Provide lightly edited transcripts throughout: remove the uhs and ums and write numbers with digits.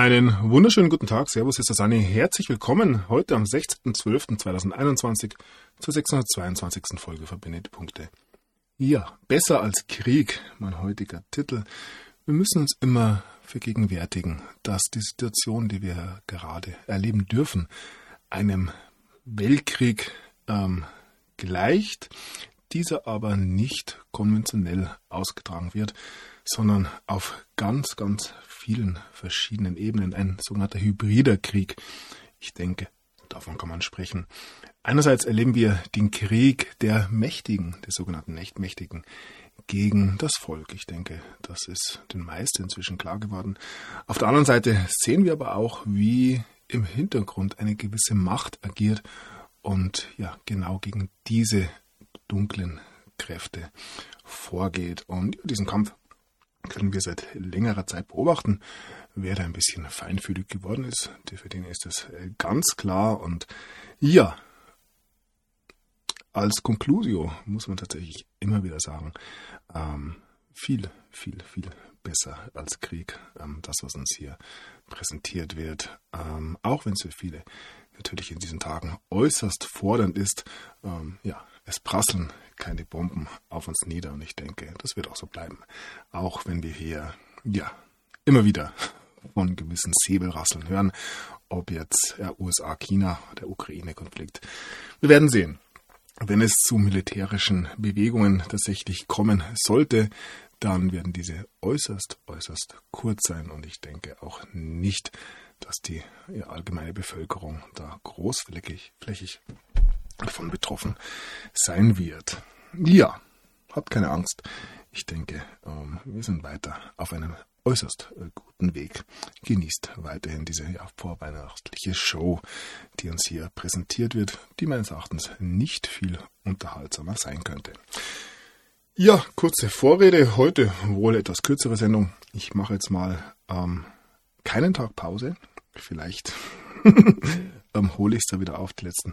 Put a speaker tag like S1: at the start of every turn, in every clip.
S1: Einen wunderschönen guten Tag, Servus, hier ist der Sani. Herzlich willkommen heute am 16.12.2021 zur 622. Folge Verbindete Punkte. Ja, besser als Krieg, mein heutiger Titel. Wir müssen uns immer vergegenwärtigen, dass die Situation, die wir gerade erleben dürfen, einem Weltkrieg gleicht, dieser aber nicht konventionell ausgetragen wird, sondern auf ganz, ganz vielen verschiedenen Ebenen, ein sogenannter hybrider Krieg. Ich denke, davon kann man sprechen. Einerseits erleben wir den Krieg der Mächtigen, der sogenannten Mächtigen, gegen das Volk. Ich denke, das ist den meisten inzwischen klar geworden. Auf der anderen Seite sehen wir aber auch, wie im Hintergrund eine gewisse Macht agiert und ja, genau gegen diese dunklen Kräfte vorgeht. Und diesen Kampf können wir seit längerer Zeit beobachten. Wer da ein bisschen feinfühlig geworden ist, für den ist es ganz klar. Und ja, als Conclusio muss man tatsächlich immer wieder sagen, viel besser als Krieg, das, was uns hier präsentiert wird. Auch wenn es für viele natürlich in diesen Tagen äußerst fordernd ist, es prasseln keine Bomben auf uns nieder und ich denke, das wird auch so bleiben. Auch wenn wir hier, immer wieder von gewissen Säbelrasseln hören, ob jetzt USA, China, der Ukraine-Konflikt. Wir werden sehen. Wenn es zu militärischen Bewegungen tatsächlich kommen sollte, dann werden diese äußerst kurz sein und ich denke auch nicht, dass die allgemeine Bevölkerung da großflächig davon betroffen sein wird. Ja, habt keine Angst. Ich denke, wir sind weiter auf einem äußerst guten Weg. Genießt weiterhin diese vorweihnachtliche Show, die uns hier präsentiert wird, die meines Erachtens nicht viel unterhaltsamer sein könnte. Ja, kurze Vorrede. Heute wohl etwas kürzere Sendung. Ich mache jetzt mal keinen Tag Pause. Vielleicht hole ich es da wieder auf. Die letzten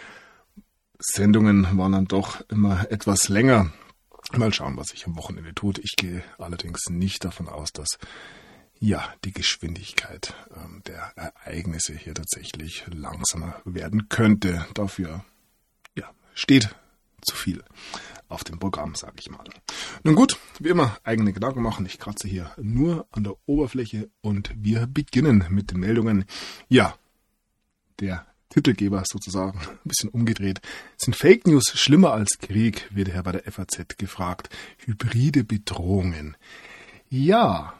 S1: Sendungen waren dann doch immer etwas länger. Mal schauen, was sich am Wochenende tut. Ich gehe allerdings nicht davon aus, dass die Geschwindigkeit der Ereignisse hier tatsächlich langsamer werden könnte. Dafür steht zu viel auf dem Programm, sage ich mal. Nun gut, wie immer eigene Gedanken machen. Ich kratze hier nur an der Oberfläche und wir beginnen mit den Meldungen. Ja, der Titelgeber sozusagen, ein bisschen umgedreht. Sind Fake News schlimmer als Krieg, wird er bei der FAZ gefragt. Hybride Bedrohungen. Ja,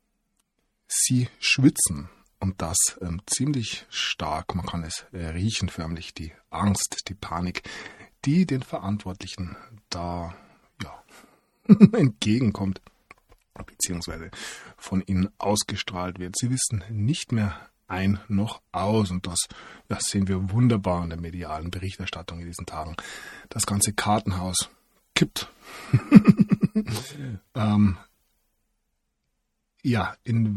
S1: sie schwitzen und das ziemlich stark. Man kann es riechen, förmlich die Angst, die Panik, die den Verantwortlichen da entgegenkommt, beziehungsweise von ihnen ausgestrahlt wird. Sie wissen nicht mehr ein noch aus und das sehen wir wunderbar in der medialen Berichterstattung in diesen Tagen. Das ganze Kartenhaus kippt. In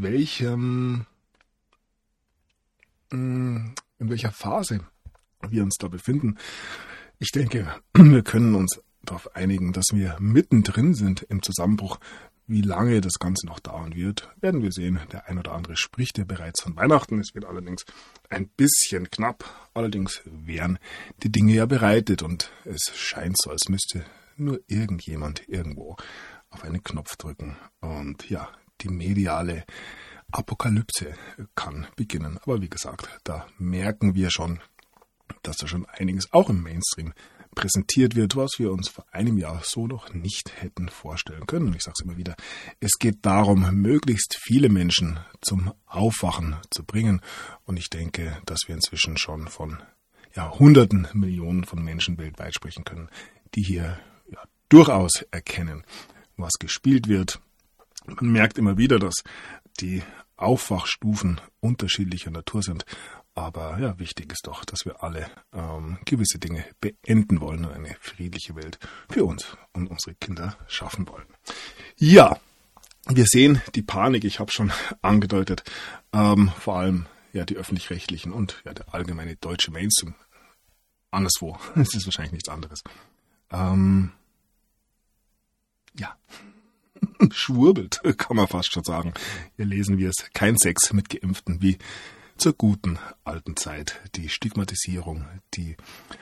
S1: welcher Phase wir uns da befinden. Ich denke, wir können uns darauf einigen, dass wir mittendrin sind im Zusammenbruch. Wie lange das Ganze noch dauern wird, werden wir sehen. Der ein oder andere spricht ja bereits von Weihnachten. Es wird allerdings ein bisschen knapp. Allerdings wären die Dinge ja bereitet und es scheint so, als müsste nur irgendjemand irgendwo auf einen Knopf drücken. Und die mediale Apokalypse kann beginnen. Aber wie gesagt, da merken wir schon, dass da schon einiges auch im Mainstream präsentiert wird, was wir uns vor einem Jahr so noch nicht hätten vorstellen können. Und ich sage es immer wieder, es geht darum, möglichst viele Menschen zum Aufwachen zu bringen. Und ich denke, dass wir inzwischen schon von Hunderten Millionen von Menschen weltweit sprechen können, die hier durchaus erkennen, was gespielt wird. Man merkt immer wieder, dass die Aufwachstufen unterschiedlicher Natur sind. Aber wichtig ist doch, dass wir alle gewisse Dinge beenden wollen und eine friedliche Welt für uns und unsere Kinder schaffen wollen. Ja, wir sehen die Panik, ich habe schon angedeutet, vor allem die öffentlich-rechtlichen und der allgemeine deutsche Mainstream. Anderswo, es ist wahrscheinlich nichts anderes. schwurbelt, kann man fast schon sagen. Hier lesen wir es, kein Sex mit Geimpften, wie zur guten alten Zeit. Die Stigmatisierung, die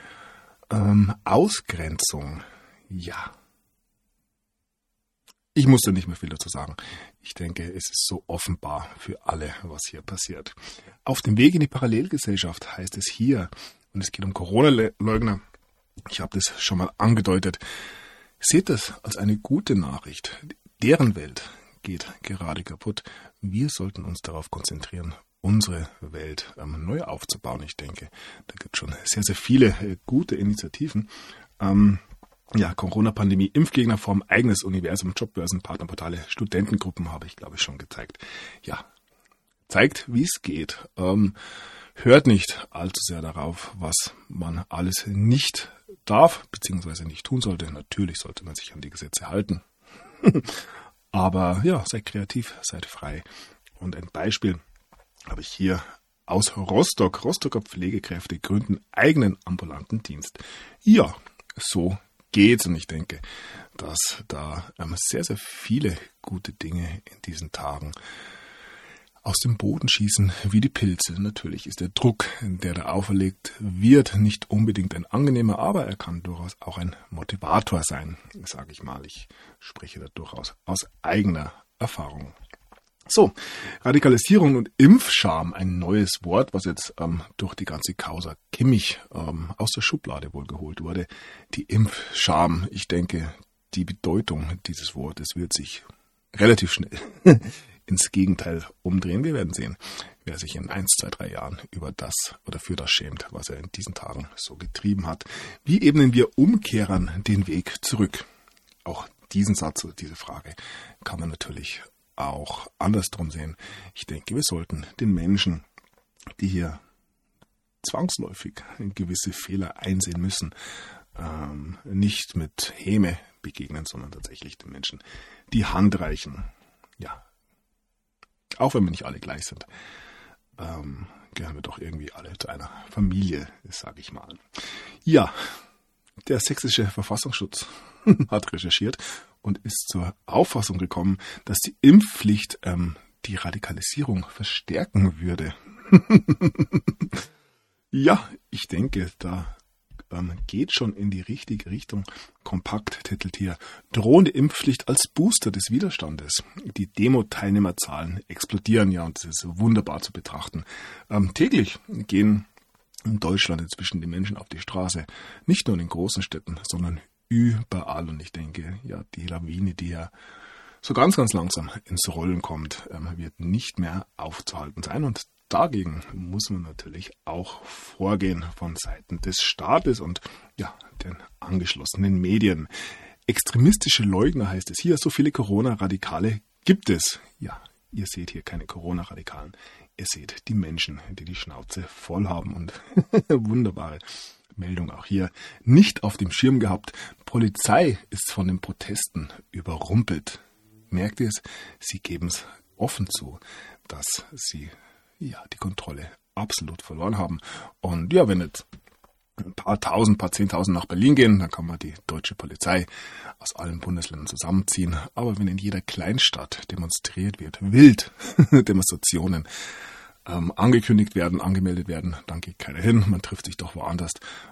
S1: Ausgrenzung, ja. Ich muss da nicht mehr viel dazu sagen. Ich denke, es ist so offenbar für alle, was hier passiert. Auf dem Weg in die Parallelgesellschaft heißt es hier, und es geht um Corona-Leugner, ich habe das schon mal angedeutet, seht das als eine gute Nachricht. Deren Welt geht gerade kaputt. Wir sollten uns darauf konzentrieren, unsere Welt neu aufzubauen. Ich denke, da gibt es schon sehr, sehr viele gute Initiativen. Corona-Pandemie, Impfgegner vorm eigenes Universum, Jobbörsen, Partnerportale, Studentengruppen habe ich, glaube ich, schon gezeigt. Ja, zeigt, wie es geht. Hört nicht allzu sehr darauf, was man alles nicht darf, beziehungsweise nicht tun sollte. Natürlich sollte man sich an die Gesetze halten. Aber ja, seid kreativ, seid frei. Und ein Beispiel habe ich hier aus Rostock. Rostocker Pflegekräfte gründen eigenen ambulanten Dienst. Ja, so geht's. Und ich denke, dass da sehr, sehr viele gute Dinge in diesen Tagen aus dem Boden schießen wie die Pilze. Natürlich ist der Druck, der da auferlegt wird, nicht unbedingt ein angenehmer, aber er kann durchaus auch ein Motivator sein, sage ich mal. Ich spreche da durchaus aus eigener Erfahrung. So, Radikalisierung und Impfscham, ein neues Wort, was jetzt durch die ganze Causa Kimmich aus der Schublade wohl geholt wurde. Die Impfscham, ich denke, die Bedeutung dieses Wortes wird sich relativ schnell ins Gegenteil umdrehen. Wir werden sehen, wer sich in 1, 2, 3 Jahren über das oder für das schämt, was er in diesen Tagen so getrieben hat. Wie ebnen wir Umkehrern den Weg zurück? Auch diesen Satz oder diese Frage kann man natürlich auch andersrum sehen. Ich denke, wir sollten den Menschen, die hier zwangsläufig gewisse Fehler einsehen müssen, nicht mit Häme begegnen, sondern tatsächlich den Menschen die Hand reichen. Ja, auch wenn wir nicht alle gleich sind, gehören wir doch irgendwie alle zu einer Familie, sage ich mal. Ja, der sächsische Verfassungsschutz hat recherchiert und ist zur Auffassung gekommen, dass die Impfpflicht die Radikalisierung verstärken würde. Ja, ich denke, da geht schon in die richtige Richtung. Kompakt titelt hier: Drohende Impfpflicht als Booster des Widerstandes. Die Demo-Teilnehmerzahlen explodieren, ja, und das ist wunderbar zu betrachten. Täglich gehen in Deutschland inzwischen die Menschen auf die Straße. Nicht nur in den großen Städten, sondern überall. Und ich denke, ja, die Lawine, die ja so ganz, ganz langsam ins Rollen kommt, wird nicht mehr aufzuhalten sein. Und dagegen muss man natürlich auch vorgehen von Seiten des Staates und ja, den angeschlossenen Medien. Extremistische Leugner heißt es hier, so viele Corona-Radikale gibt es. Ja, ihr seht hier keine Corona-Radikalen. Ihr seht die Menschen, die die Schnauze voll haben und wunderbare Meldung auch hier. Nicht auf dem Schirm gehabt. Polizei ist von den Protesten überrumpelt. Merkt ihr es? Sie geben es offen zu, dass sie die Kontrolle absolut verloren haben. Und ja, wenn jetzt ein paar Tausend, paar 10.000 nach Berlin gehen, dann kann man die deutsche Polizei aus allen Bundesländern zusammenziehen. Aber wenn in jeder Kleinstadt demonstriert wird, wild Demonstrationen angekündigt werden, angemeldet werden, dann geht keiner hin, man trifft sich doch woanders.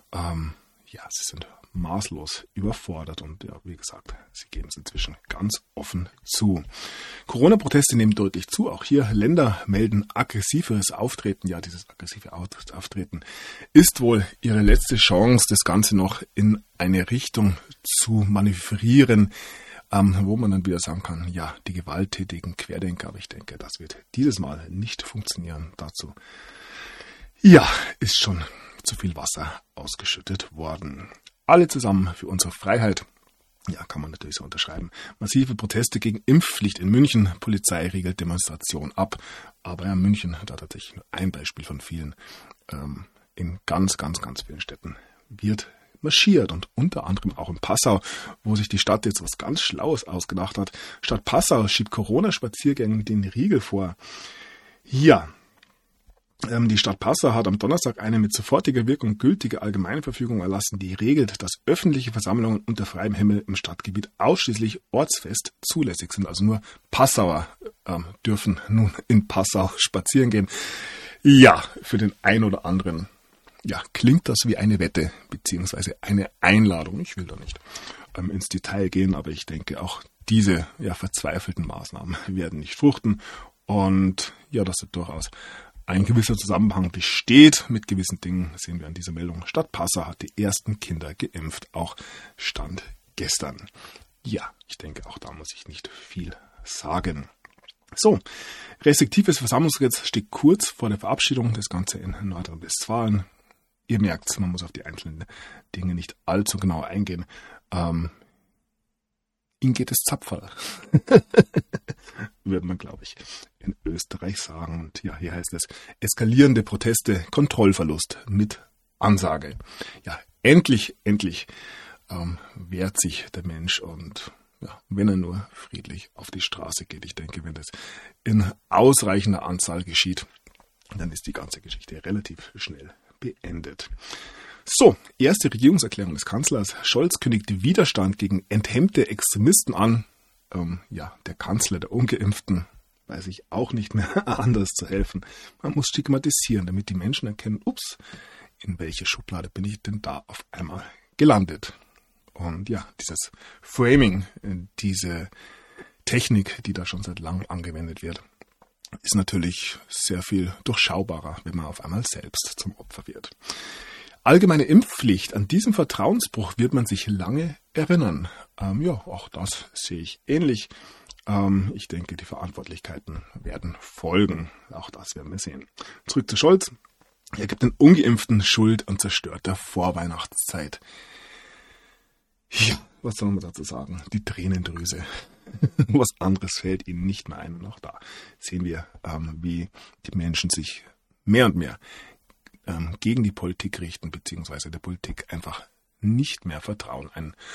S1: Sie sind maßlos überfordert und ja, wie gesagt, sie geben es inzwischen ganz offen zu. Corona-Proteste nehmen deutlich zu. Auch hier Länder melden aggressiveres Auftreten. Ja, dieses aggressive Auftreten ist wohl ihre letzte Chance, das Ganze noch in eine Richtung zu manövrieren, wo man dann wieder sagen kann, ja, die gewalttätigen Querdenker, aber ich denke, das wird dieses Mal nicht funktionieren. Dazu, ja, ist schon zu viel Wasser ausgeschüttet worden. Alle zusammen für unsere Freiheit. Ja, kann man natürlich so unterschreiben. Massive Proteste gegen Impfpflicht in München. Polizei riegelt Demonstration ab. Aber ja, München hat tatsächlich nur ein Beispiel von vielen. In ganz, ganz, ganz vielen Städten wird marschiert. Und unter anderem auch in Passau, wo sich die Stadt jetzt was ganz Schlaues ausgedacht hat. Stadt Passau schiebt Corona-Spaziergängen den Riegel vor. Ja, Die Stadt Passau hat am Donnerstag eine mit sofortiger Wirkung gültige Allgemeinverfügung erlassen, die regelt, dass öffentliche Versammlungen unter freiem Himmel im Stadtgebiet ausschließlich ortsfest zulässig sind. Also nur Passauer dürfen nun in Passau spazieren gehen. Ja, für den einen oder anderen klingt das wie eine Wette beziehungsweise eine Einladung. Ich will da nicht ins Detail gehen, aber ich denke auch diese verzweifelten Maßnahmen werden nicht fruchten und dass da durchaus ein gewisser Zusammenhang besteht mit gewissen Dingen, sehen wir an dieser Meldung. Stadt Passau hat die ersten Kinder geimpft, auch Stand gestern. Ja, ich denke, auch da muss ich nicht viel sagen. So, restriktives Versammlungsgesetz steht kurz vor der Verabschiedung, das Ganze in Nordrhein-Westfalen. Ihr merkt, man muss auf die einzelnen Dinge nicht allzu genau eingehen. Ihnen geht es Zapferl, würde man, glaube ich, in Österreich sagen. Und hier heißt es, eskalierende Proteste, Kontrollverlust mit Ansage. Ja, endlich wehrt sich der Mensch und wenn er nur friedlich auf die Straße geht. Ich denke, wenn das in ausreichender Anzahl geschieht, dann ist die ganze Geschichte relativ schnell beendet. So, erste Regierungserklärung des Kanzlers. Scholz kündigt Widerstand gegen enthemmte Extremisten an. Der Kanzler der Ungeimpften weiß ich auch nicht mehr anders zu helfen. Man muss stigmatisieren, damit die Menschen erkennen, ups, in welche Schublade bin ich denn da auf einmal gelandet? Und dieses Framing, diese Technik, die da schon seit langem angewendet wird, ist natürlich sehr viel durchschaubarer, wenn man auf einmal selbst zum Opfer wird. Allgemeine Impfpflicht. An diesem Vertrauensbruch wird man sich lange erinnern. Auch das sehe ich ähnlich. Ich denke, die Verantwortlichkeiten werden folgen. Auch das werden wir sehen. Zurück zu Scholz. Er gibt den Ungeimpften Schuld an zerstörter Vorweihnachtszeit. Ja, was soll man dazu sagen? Die Tränendrüse. Was anderes fällt ihnen nicht mehr ein. Und auch da sehen wir, wie die Menschen sich mehr und mehr gegen die Politik richten, beziehungsweise der Politik einfach nicht mehr vertrauen.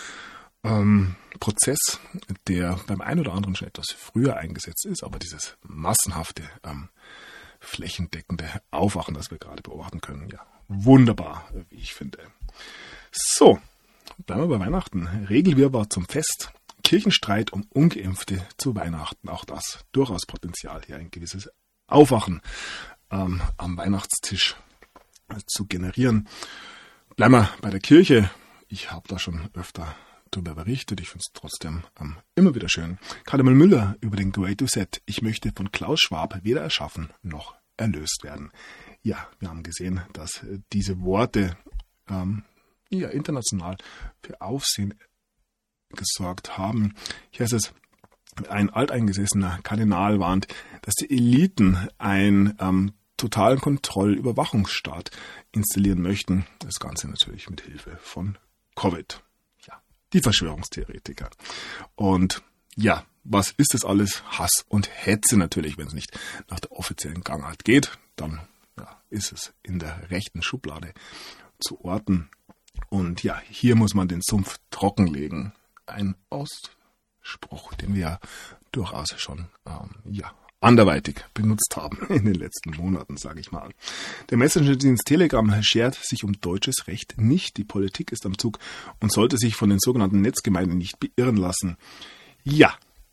S1: Ein Prozess, der beim einen oder anderen schon etwas früher eingesetzt ist, aber dieses massenhafte, flächendeckende Aufwachen, das wir gerade beobachten können, wunderbar, wie ich finde. So, bleiben wir bei Weihnachten. Regelwirrwarr zum Fest. Kirchenstreit um Ungeimpfte zu Weihnachten. Auch das durchaus Potenzial, hier ein gewisses Aufwachen am Weihnachtstisch zu generieren. Bleiben wir bei der Kirche. Ich habe da schon öfter darüber berichtet. Ich finde es trotzdem immer wieder schön. Kardinal Müller über den Great Reset. Ich möchte von Klaus Schwab weder erschaffen noch erlöst werden. Ja, wir haben gesehen, dass diese Worte international für Aufsehen gesorgt haben. Hier heißt es, ein alteingesessener Kardinal warnt, dass die Eliten einen totalen Kontrollüberwachungsstaat installieren möchten. Das Ganze natürlich mit Hilfe von Covid. Ja, die Verschwörungstheoretiker. Und was ist das alles? Hass und Hetze natürlich, wenn es nicht nach der offiziellen Gangart geht. Dann ist es in der rechten Schublade zu orten. Und hier muss man den Sumpf trockenlegen. Ein Ausspruch, den wir durchaus schon anderweitig benutzt haben in den letzten Monaten, sage ich mal. Der Messenger-Dienst Telegram schert sich um deutsches Recht nicht. Die Politik ist am Zug und sollte sich von den sogenannten Netzgemeinden nicht beirren lassen. Ja,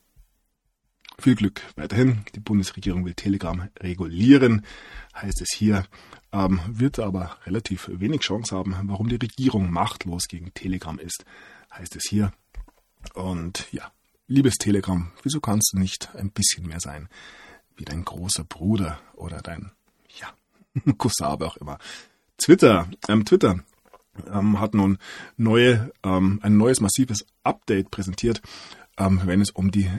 S1: viel Glück weiterhin. Die Bundesregierung will Telegram regulieren, heißt es hier, wird aber relativ wenig Chance haben. Warum die Regierung machtlos gegen Telegram ist, heißt es hier. Und liebes Telegram, wieso kannst du nicht ein bisschen mehr sein wie dein großer Bruder oder dein Cousin, aber auch immer. Twitter hat nun ein neues massives Update präsentiert, wenn es um die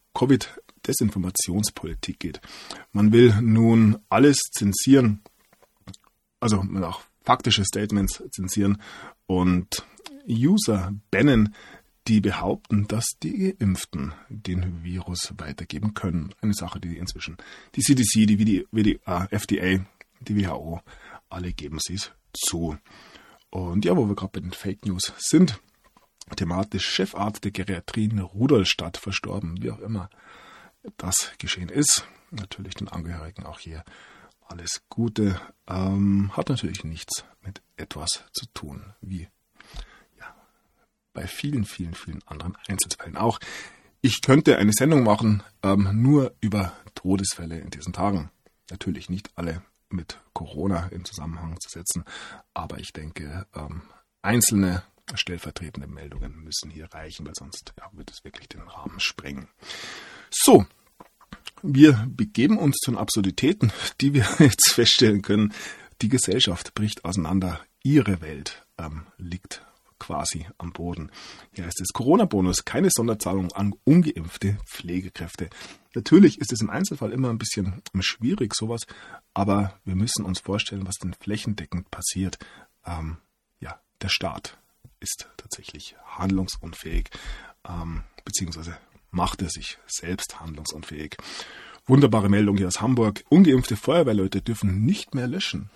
S1: Covid-Desinformationspolitik geht. Man will nun alles zensieren, also auch faktische Statements zensieren und User bannen, die behaupten, dass die Geimpften den Virus weitergeben können. Eine Sache, die inzwischen die CDC, die FDA, die WHO, alle geben sie es zu. Und wo wir gerade bei den Fake News sind, thematisch Chefarzt der Geriatrie in Rudolstadt verstorben, wie auch immer das geschehen ist. Natürlich den Angehörigen auch hier alles Gute, hat natürlich nichts mit etwas zu tun, wie bei vielen, vielen, vielen anderen Einzelfällen auch. Ich könnte eine Sendung machen, nur über Todesfälle in diesen Tagen. Natürlich nicht alle mit Corona in Zusammenhang zu setzen, aber ich denke, einzelne stellvertretende Meldungen müssen hier reichen, weil sonst wird es wirklich den Rahmen sprengen. So, wir begeben uns zu den Absurditäten, die wir jetzt feststellen können. Die Gesellschaft bricht auseinander, ihre Welt liegt quasi am Boden. Hier heißt es Corona-Bonus, keine Sonderzahlung an ungeimpfte Pflegekräfte. Natürlich ist es im Einzelfall immer ein bisschen schwierig, sowas, aber wir müssen uns vorstellen, was denn flächendeckend passiert. Der Staat ist tatsächlich handlungsunfähig, beziehungsweise macht er sich selbst handlungsunfähig. Wunderbare Meldung hier aus Hamburg. Ungeimpfte Feuerwehrleute dürfen nicht mehr löschen.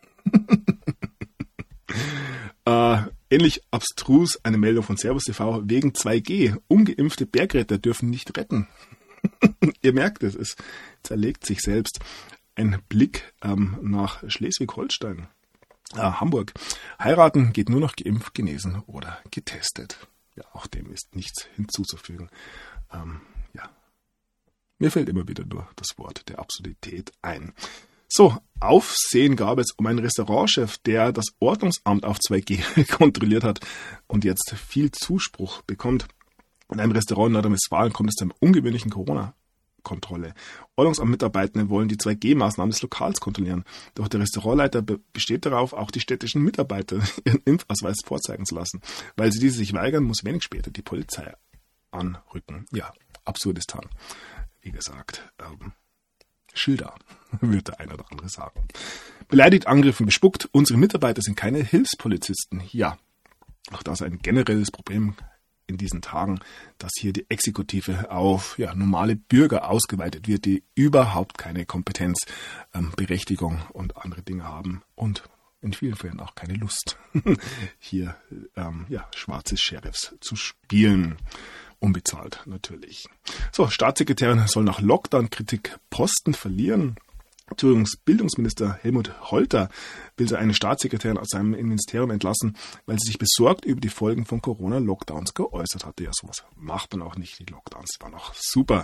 S1: Ähnlich abstrus eine Meldung von Servus TV wegen 2G. Ungeimpfte Bergretter dürfen nicht retten. Ihr merkt es zerlegt sich selbst. Ein Blick nach Schleswig-Holstein. Hamburg. Heiraten geht nur noch geimpft, genesen oder getestet. Ja, auch dem ist nichts hinzuzufügen. Mir fällt immer wieder nur das Wort der Absurdität ein. So, Aufsehen gab es um einen Restaurantchef, der das Ordnungsamt auf 2G kontrolliert hat und jetzt viel Zuspruch bekommt. In einem Restaurant in Nordrhein-Westfalen kommt es zu einer ungewöhnlichen Corona-Kontrolle. Ordnungsamt-Mitarbeitende wollen die 2G-Maßnahmen des Lokals kontrollieren. Doch der Restaurantleiter besteht darauf, auch die städtischen Mitarbeiter ihren Impfausweis vorzeigen zu lassen. Weil sie diese sich weigern, muss wenig später die Polizei anrücken. Ja, Absurdistan. Wie gesagt, Schilder, wird der eine oder andere sagen. Beleidigt, angegriffen, bespuckt. Unsere Mitarbeiter sind keine Hilfspolizisten. Ja, auch das ist ein generelles Problem in diesen Tagen, dass hier die Exekutive auf normale Bürger ausgeweitet wird, die überhaupt keine Kompetenz, Berechtigung und andere Dinge haben und in vielen Fällen auch keine Lust, hier schwarze Sheriffs zu spielen. Unbezahlt natürlich. So, Staatssekretärin soll nach Lockdown-Kritik Posten verlieren. Thürings Bildungsminister Helmut Holter will eine Staatssekretärin aus seinem Ministerium entlassen, weil sie sich besorgt über die Folgen von Corona-Lockdowns geäußert hatte. Ja, sowas macht man auch nicht. Die Lockdowns waren auch super.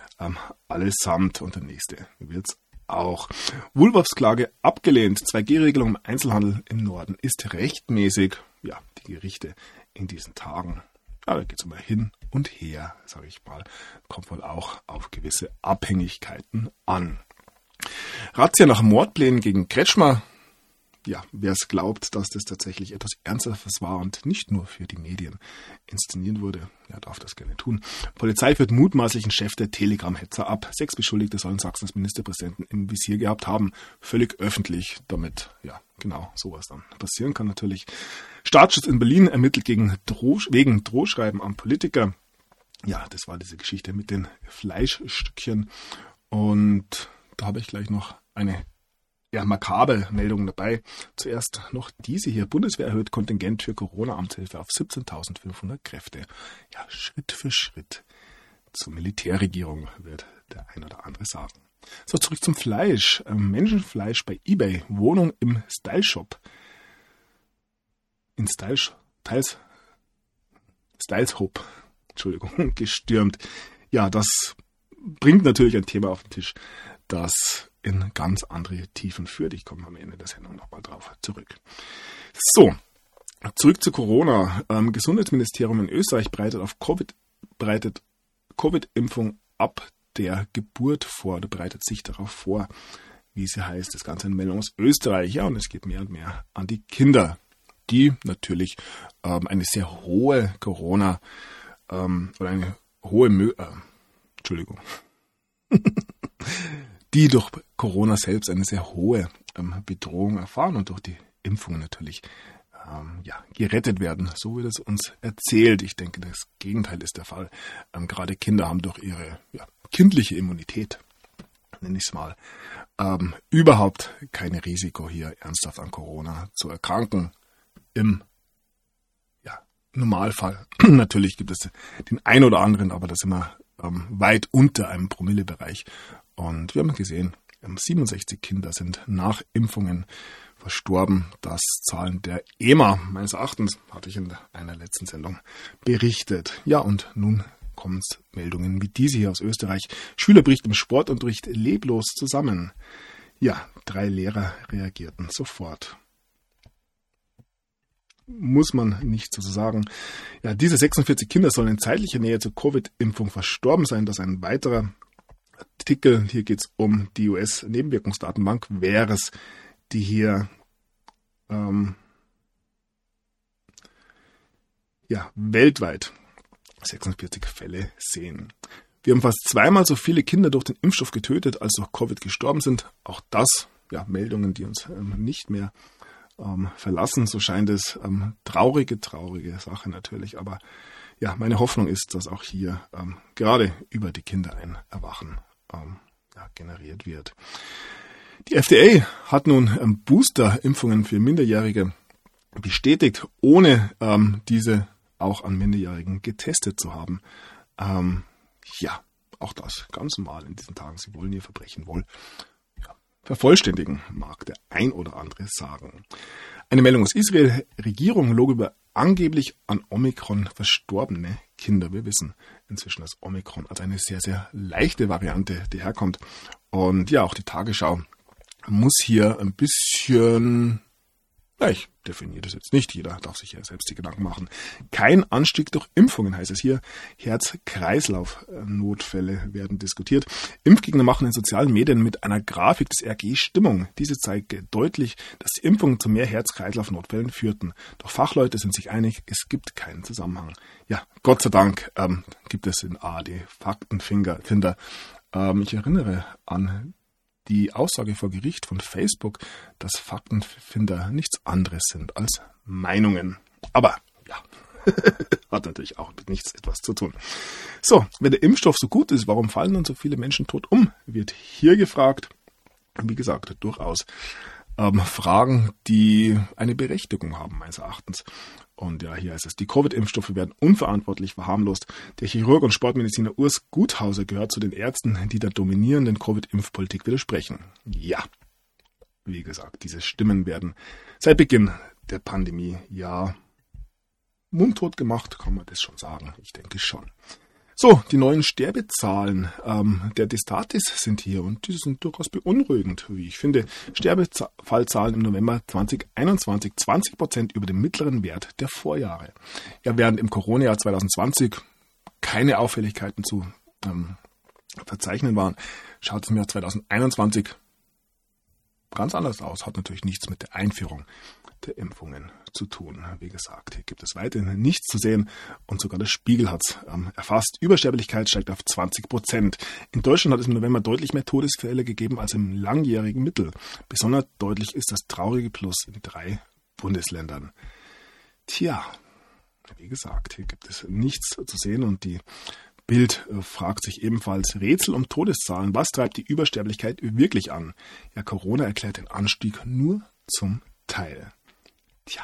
S1: Allesamt. Und der nächste wird's auch. Woolworths-Klage abgelehnt. 2G-Regelung im Einzelhandel im Norden ist rechtmäßig. Ja, die Gerichte in diesen Tagen. Ja, da geht es immer hin und her, sage ich mal. Kommt wohl auch auf gewisse Abhängigkeiten an. Razzia nach Mordplänen gegen Kretschmer. Ja, wer es glaubt, dass das tatsächlich etwas Ernstes war und nicht nur für die Medien inszeniert wurde, darf das gerne tun. Polizei führt mutmaßlichen Chef der Telegram-Hetzer ab. 6 Beschuldigte sollen Sachsens Ministerpräsidenten im Visier gehabt haben. Völlig öffentlich, damit, sowas dann passieren kann natürlich. Staatsschutz in Berlin ermittelt wegen Drohschreiben am Politiker. Ja, das war diese Geschichte mit den Fleischstückchen. Und da habe ich gleich noch eine makabre Meldung dabei. Zuerst noch diese hier. Bundeswehr erhöht Kontingent für Corona-Amtshilfe auf 17.500 Kräfte. Ja, Schritt für Schritt zur Militärregierung, wird der ein oder andere sagen. So, zurück zum Fleisch. Menschenfleisch bei eBay. Wohnung im Style-Shop. In Styles Hop, gestürmt. Ja, das bringt natürlich ein Thema auf den Tisch, das in ganz andere Tiefen führt. Ich komme am Ende der Sendung nochmal drauf zurück. So, zurück zu Corona. Gesundheitsministerium in Österreich bereitet Covid-Impfung ab der Geburt vor, oder bereitet sich darauf vor, wie sie heißt. Das Ganze eine Meldung aus Österreich. Ja, und es geht mehr und mehr an die Kinder, die natürlich eine sehr hohe Corona oder eine hohe die durch Corona selbst eine sehr hohe Bedrohung erfahren und durch die Impfungen natürlich gerettet werden. So wird es uns erzählt. Ich denke, das Gegenteil ist der Fall. Gerade Kinder haben durch ihre kindliche Immunität, nenne ich es mal, überhaupt kein Risiko, hier ernsthaft an Corona zu erkranken. Im Normalfall. Natürlich gibt es den einen oder anderen, aber das immer weit unter einem Promillebereich. Und wir haben gesehen, 67 Kinder sind nach Impfungen verstorben. Das Zahlen der EMA, meines Erachtens, hatte ich in einer letzten Sendung berichtet. Ja, und nun kommen Meldungen wie diese hier aus Österreich. Schüler bricht im Sportunterricht leblos zusammen. Ja, 3 Lehrer reagierten sofort. Muss man nichts dazu sagen. Ja, diese 46 Kinder sollen in zeitlicher Nähe zur Covid-Impfung verstorben sein. Das ist ein weiterer Artikel. Hier geht es um die US-Nebenwirkungsdatenbank VAERS, die hier weltweit 46 Fälle sehen. Wir haben fast 2-mal so viele Kinder durch den Impfstoff getötet, als durch Covid gestorben sind. Auch das, Meldungen, die uns nicht mehr verlassen. So scheint es. Traurige Sache natürlich. Aber ja, meine Hoffnung ist, dass auch hier gerade über die Kinder ein Erwachen generiert wird. Die FDA hat nun Booster-Impfungen für Minderjährige bestätigt, ohne diese auch an Minderjährigen getestet zu haben. Auch das ganz normal in diesen Tagen. Sie wollen ihr Verbrechen wohl vervollständigen, mag der ein oder andere sagen. Eine Meldung aus Israel. Regierung log über angeblich an Omikron verstorbene Kinder. Wir wissen inzwischen, dass Omikron als eine sehr, sehr leichte Variante daherkommt. Und ja, auch die Tagesschau muss hier ein bisschen, ich definiere das jetzt nicht, jeder darf sich ja selbst die Gedanken machen. Kein Anstieg durch Impfungen, heißt es hier. Herz-Kreislauf-Notfälle werden diskutiert. Impfgegner machen in sozialen Medien mit einer Grafik des RG Stimmung. Diese zeigt deutlich, dass die Impfungen zu mehr Herz-Kreislauf-Notfällen führten. Doch Fachleute sind sich einig, es gibt keinen Zusammenhang. Ja, Gott sei Dank gibt es in ARD Faktenfinder. Ich erinnere an die Aussage vor Gericht von Facebook, dass Faktenfinder nichts anderes sind als Meinungen. Aber ja, hat natürlich auch mit nichts etwas zu tun. So, wenn der Impfstoff so gut ist, warum fallen nun so viele Menschen tot um? Wird hier gefragt. Wie gesagt, durchaus Fragen, die eine Berechtigung haben, meines Erachtens. Und ja, hier heißt es, die Covid-Impfstoffe werden unverantwortlich verharmlost. Der Chirurg und Sportmediziner Urs Guthauser gehört zu den Ärzten, die der dominierenden Covid-Impfpolitik widersprechen. Ja, wie gesagt, diese Stimmen werden seit Beginn der Pandemie mundtot gemacht, kann man das schon sagen. Ich denke schon. So, die neuen Sterbezahlen der Destatis sind hier und diese sind durchaus beunruhigend, wie ich finde. Sterbefallzahlen im November 2021 20% über dem mittleren Wert der Vorjahre. Ja, während im Corona-Jahr 2020 keine Auffälligkeiten zu verzeichnen waren, schaut es im Jahr 2021 ganz anders aus. Hat natürlich nichts mit der Einführung der Impfungen zu tun. Wie gesagt, hier gibt es weiterhin nichts zu sehen und sogar der Spiegel hat es erfasst. Übersterblichkeit steigt auf 20%. In Deutschland hat es im November deutlich mehr Todesfälle gegeben als im langjährigen Mittel. Besonders deutlich ist das traurige Plus in 3 Bundesländern. Tja, wie gesagt, hier gibt es nichts zu sehen und die Bild fragt sich ebenfalls Rätsel um Todeszahlen. Was treibt die Übersterblichkeit wirklich an? Ja, Corona erklärt den Anstieg nur zum Teil. Tja.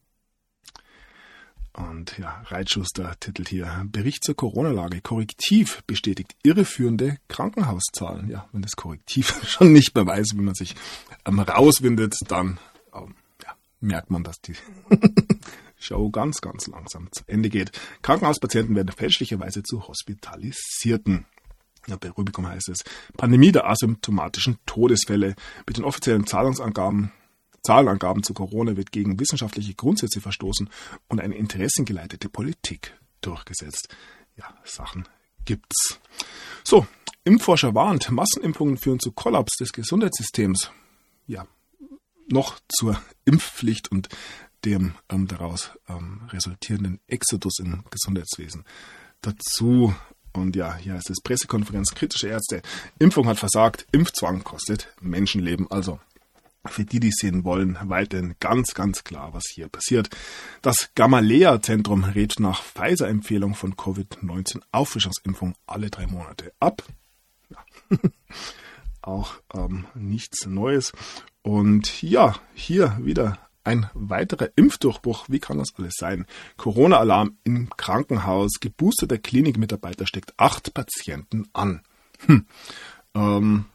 S1: Und ja, Reitschuster titelt hier Bericht zur Corona-Lage. Korrektiv bestätigt irreführende Krankenhauszahlen. Ja, wenn das Korrektiv schon nicht mehr weiß, wie man sich rauswindet, dann merkt man, dass die Show ganz, ganz langsam zu Ende geht. Krankenhauspatienten werden fälschlicherweise zu Hospitalisierten. Ja, bei Rubicon heißt es, Pandemie der asymptomatischen Todesfälle. Mit den offiziellen Zahlenangaben zu Corona wird gegen wissenschaftliche Grundsätze verstoßen und eine interessengeleitete Politik durchgesetzt. Ja, Sachen gibt's. So, Impfforscher warnt, Massenimpfungen führen zu Kollaps des Gesundheitssystems. Ja, noch zur Impfpflicht und dem daraus resultierenden Exodus im Gesundheitswesen dazu. Und ja, hier heißt es Pressekonferenz kritische Ärzte. Impfung hat versagt, Impfzwang kostet Menschenleben. Also für die sehen wollen, weiterhin ganz, ganz klar, was hier passiert. Das Gamaleya-Zentrum rät nach Pfizer-Empfehlung von Covid-19 Auffrischungsimpfung alle 3 Monate ab. Ja. Auch nichts Neues. Und ja, hier wieder ein weiterer Impfdurchbruch. Wie kann das alles sein? Corona-Alarm im Krankenhaus. Geboosterter Klinikmitarbeiter steckt 8 Patienten an.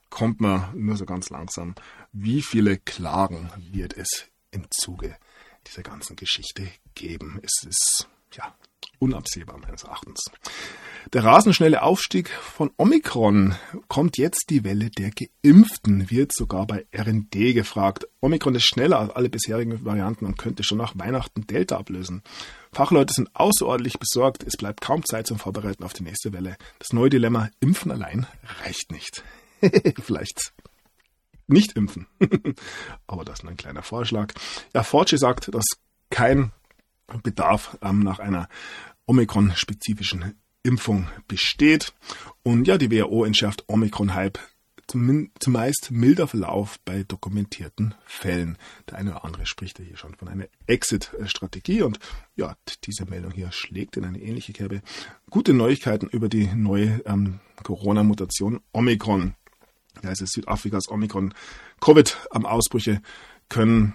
S1: kommt man nur so ganz langsam, wie viele Klagen wird es im Zuge dieser ganzen Geschichte geben. Es ist unabsehbar meines Erachtens. Der rasend schnelle Aufstieg von Omikron. Kommt jetzt die Welle der Geimpften, wird sogar bei R&D gefragt. Omikron ist schneller als alle bisherigen Varianten und könnte schon nach Weihnachten Delta ablösen. Fachleute sind außerordentlich besorgt. Es bleibt kaum Zeit zum Vorbereiten auf die nächste Welle. Das neue Dilemma, Impfen allein reicht nicht. Vielleicht nicht impfen. Aber das ist nur ein kleiner Vorschlag. Ja, Fauci sagt, dass kein Bedarf nach einer Omikron-spezifischen Impfung besteht. Und ja, die WHO entschärft Omikron-Hype. Zumeist milder Verlauf bei dokumentierten Fällen. Der eine oder andere spricht ja hier schon von einer Exit-Strategie. Und ja, diese Meldung hier schlägt in eine ähnliche Kerbe. Gute Neuigkeiten über die neue Corona-Mutation Omikron. Ja, es ist Südafrikas Omikron-Covid-Ausbrüche können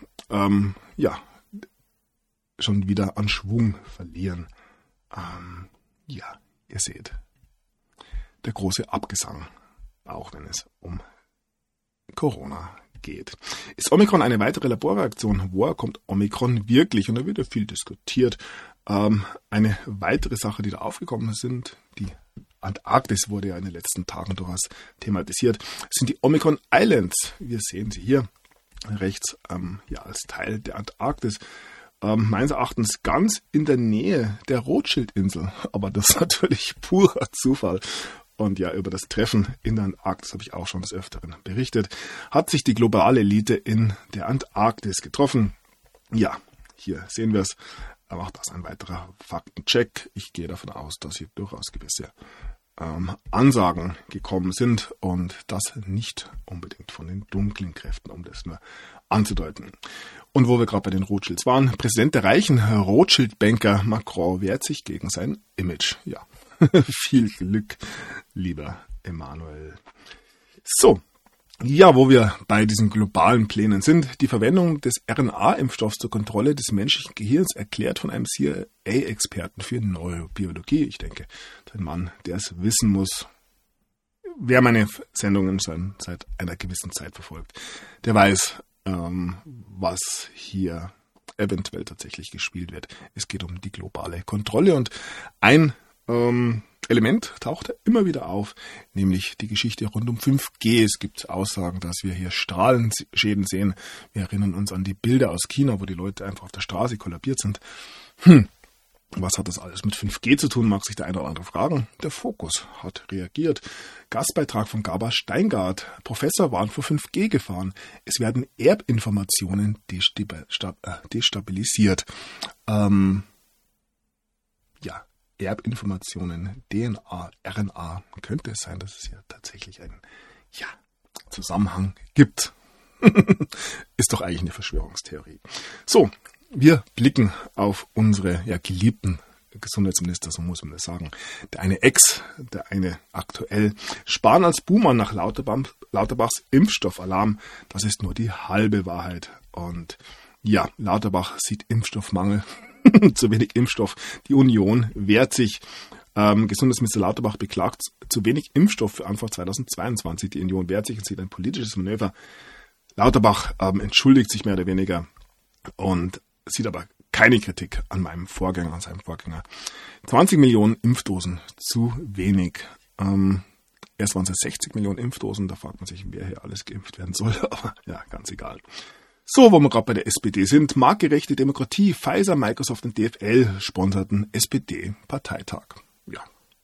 S1: schon wieder an Schwung verlieren. Ihr seht, der große Abgesang, auch wenn es um Corona geht. Ist Omikron eine weitere Laborreaktion? Woher kommt Omikron wirklich? Und da wird ja viel diskutiert. Eine weitere Sache, die da aufgekommen sind, die Antarktis wurde ja in den letzten Tagen durchaus thematisiert, sind die Omikron Islands. Wir sehen sie hier rechts als Teil der Antarktis. Meines Erachtens ganz in der Nähe der Rothschild-Insel. Aber das ist natürlich purer Zufall. Und ja, über das Treffen in der Antarktis habe ich auch schon des Öfteren berichtet. Hat sich die globale Elite in der Antarktis getroffen. Ja, hier sehen wir es. Aber auch das ein weiterer Faktencheck. Ich gehe davon aus, dass hier durchaus gewisse Ansagen gekommen sind und das nicht unbedingt von den dunklen Kräften, um das nur anzudeuten. Und wo wir gerade bei den Rothschilds waren, Präsident der reichen Rothschild-Banker Macron wehrt sich gegen sein Image. Ja, viel Glück, lieber Emmanuel. So, ja, wo wir bei diesen globalen Plänen sind, die Verwendung des RNA-Impfstoffs zur Kontrolle des menschlichen Gehirns erklärt von einem CIA-Experten für Neurobiologie. Ich denke, ein Mann, der es wissen muss. Wer meine Sendungen seit einer gewissen Zeit verfolgt, der weiß, was hier eventuell tatsächlich gespielt wird. Es geht um die globale Kontrolle und ein Element taucht immer wieder auf, nämlich die Geschichte rund um 5G. Es gibt Aussagen, dass wir hier Strahlenschäden sehen. Wir erinnern uns an die Bilder aus China, wo die Leute einfach auf der Straße kollabiert sind. Was hat das alles mit 5G zu tun, mag sich der eine oder andere fragen. Der Fokus hat reagiert. Gastbeitrag von Gabor Steingart. Professor warnt vor 5G-Gefahren. Es werden Erbinformationen destabilisiert. Erbinformationen, DNA, RNA. Könnte es sein, dass es hier tatsächlich einen Zusammenhang gibt. Ist doch eigentlich eine Verschwörungstheorie. So, wir blicken auf unsere geliebten Gesundheitsminister, so muss man das sagen. Der eine der eine aktuell. Sparen als Boomer nach Lauterbachs Impfstoffalarm. Das ist nur die halbe Wahrheit. Und ja, Lauterbach sieht Impfstoffmangel. Zu wenig Impfstoff. Die Union wehrt sich. Gesundheitsminister Lauterbach beklagt zu wenig Impfstoff für Anfang 2022. Die Union wehrt sich und sieht ein politisches Manöver. Lauterbach entschuldigt sich mehr oder weniger und sieht aber keine Kritik an seinem Vorgänger. 20 Millionen Impfdosen, zu wenig. Erst waren es 60 Millionen Impfdosen. Da fragt man sich, wer hier alles geimpft werden soll. Aber ja, ganz egal. So, wo wir gerade bei der SPD sind, marktgerechte Demokratie, Pfizer, Microsoft und DFL sponserten SPD-Parteitag. Ja,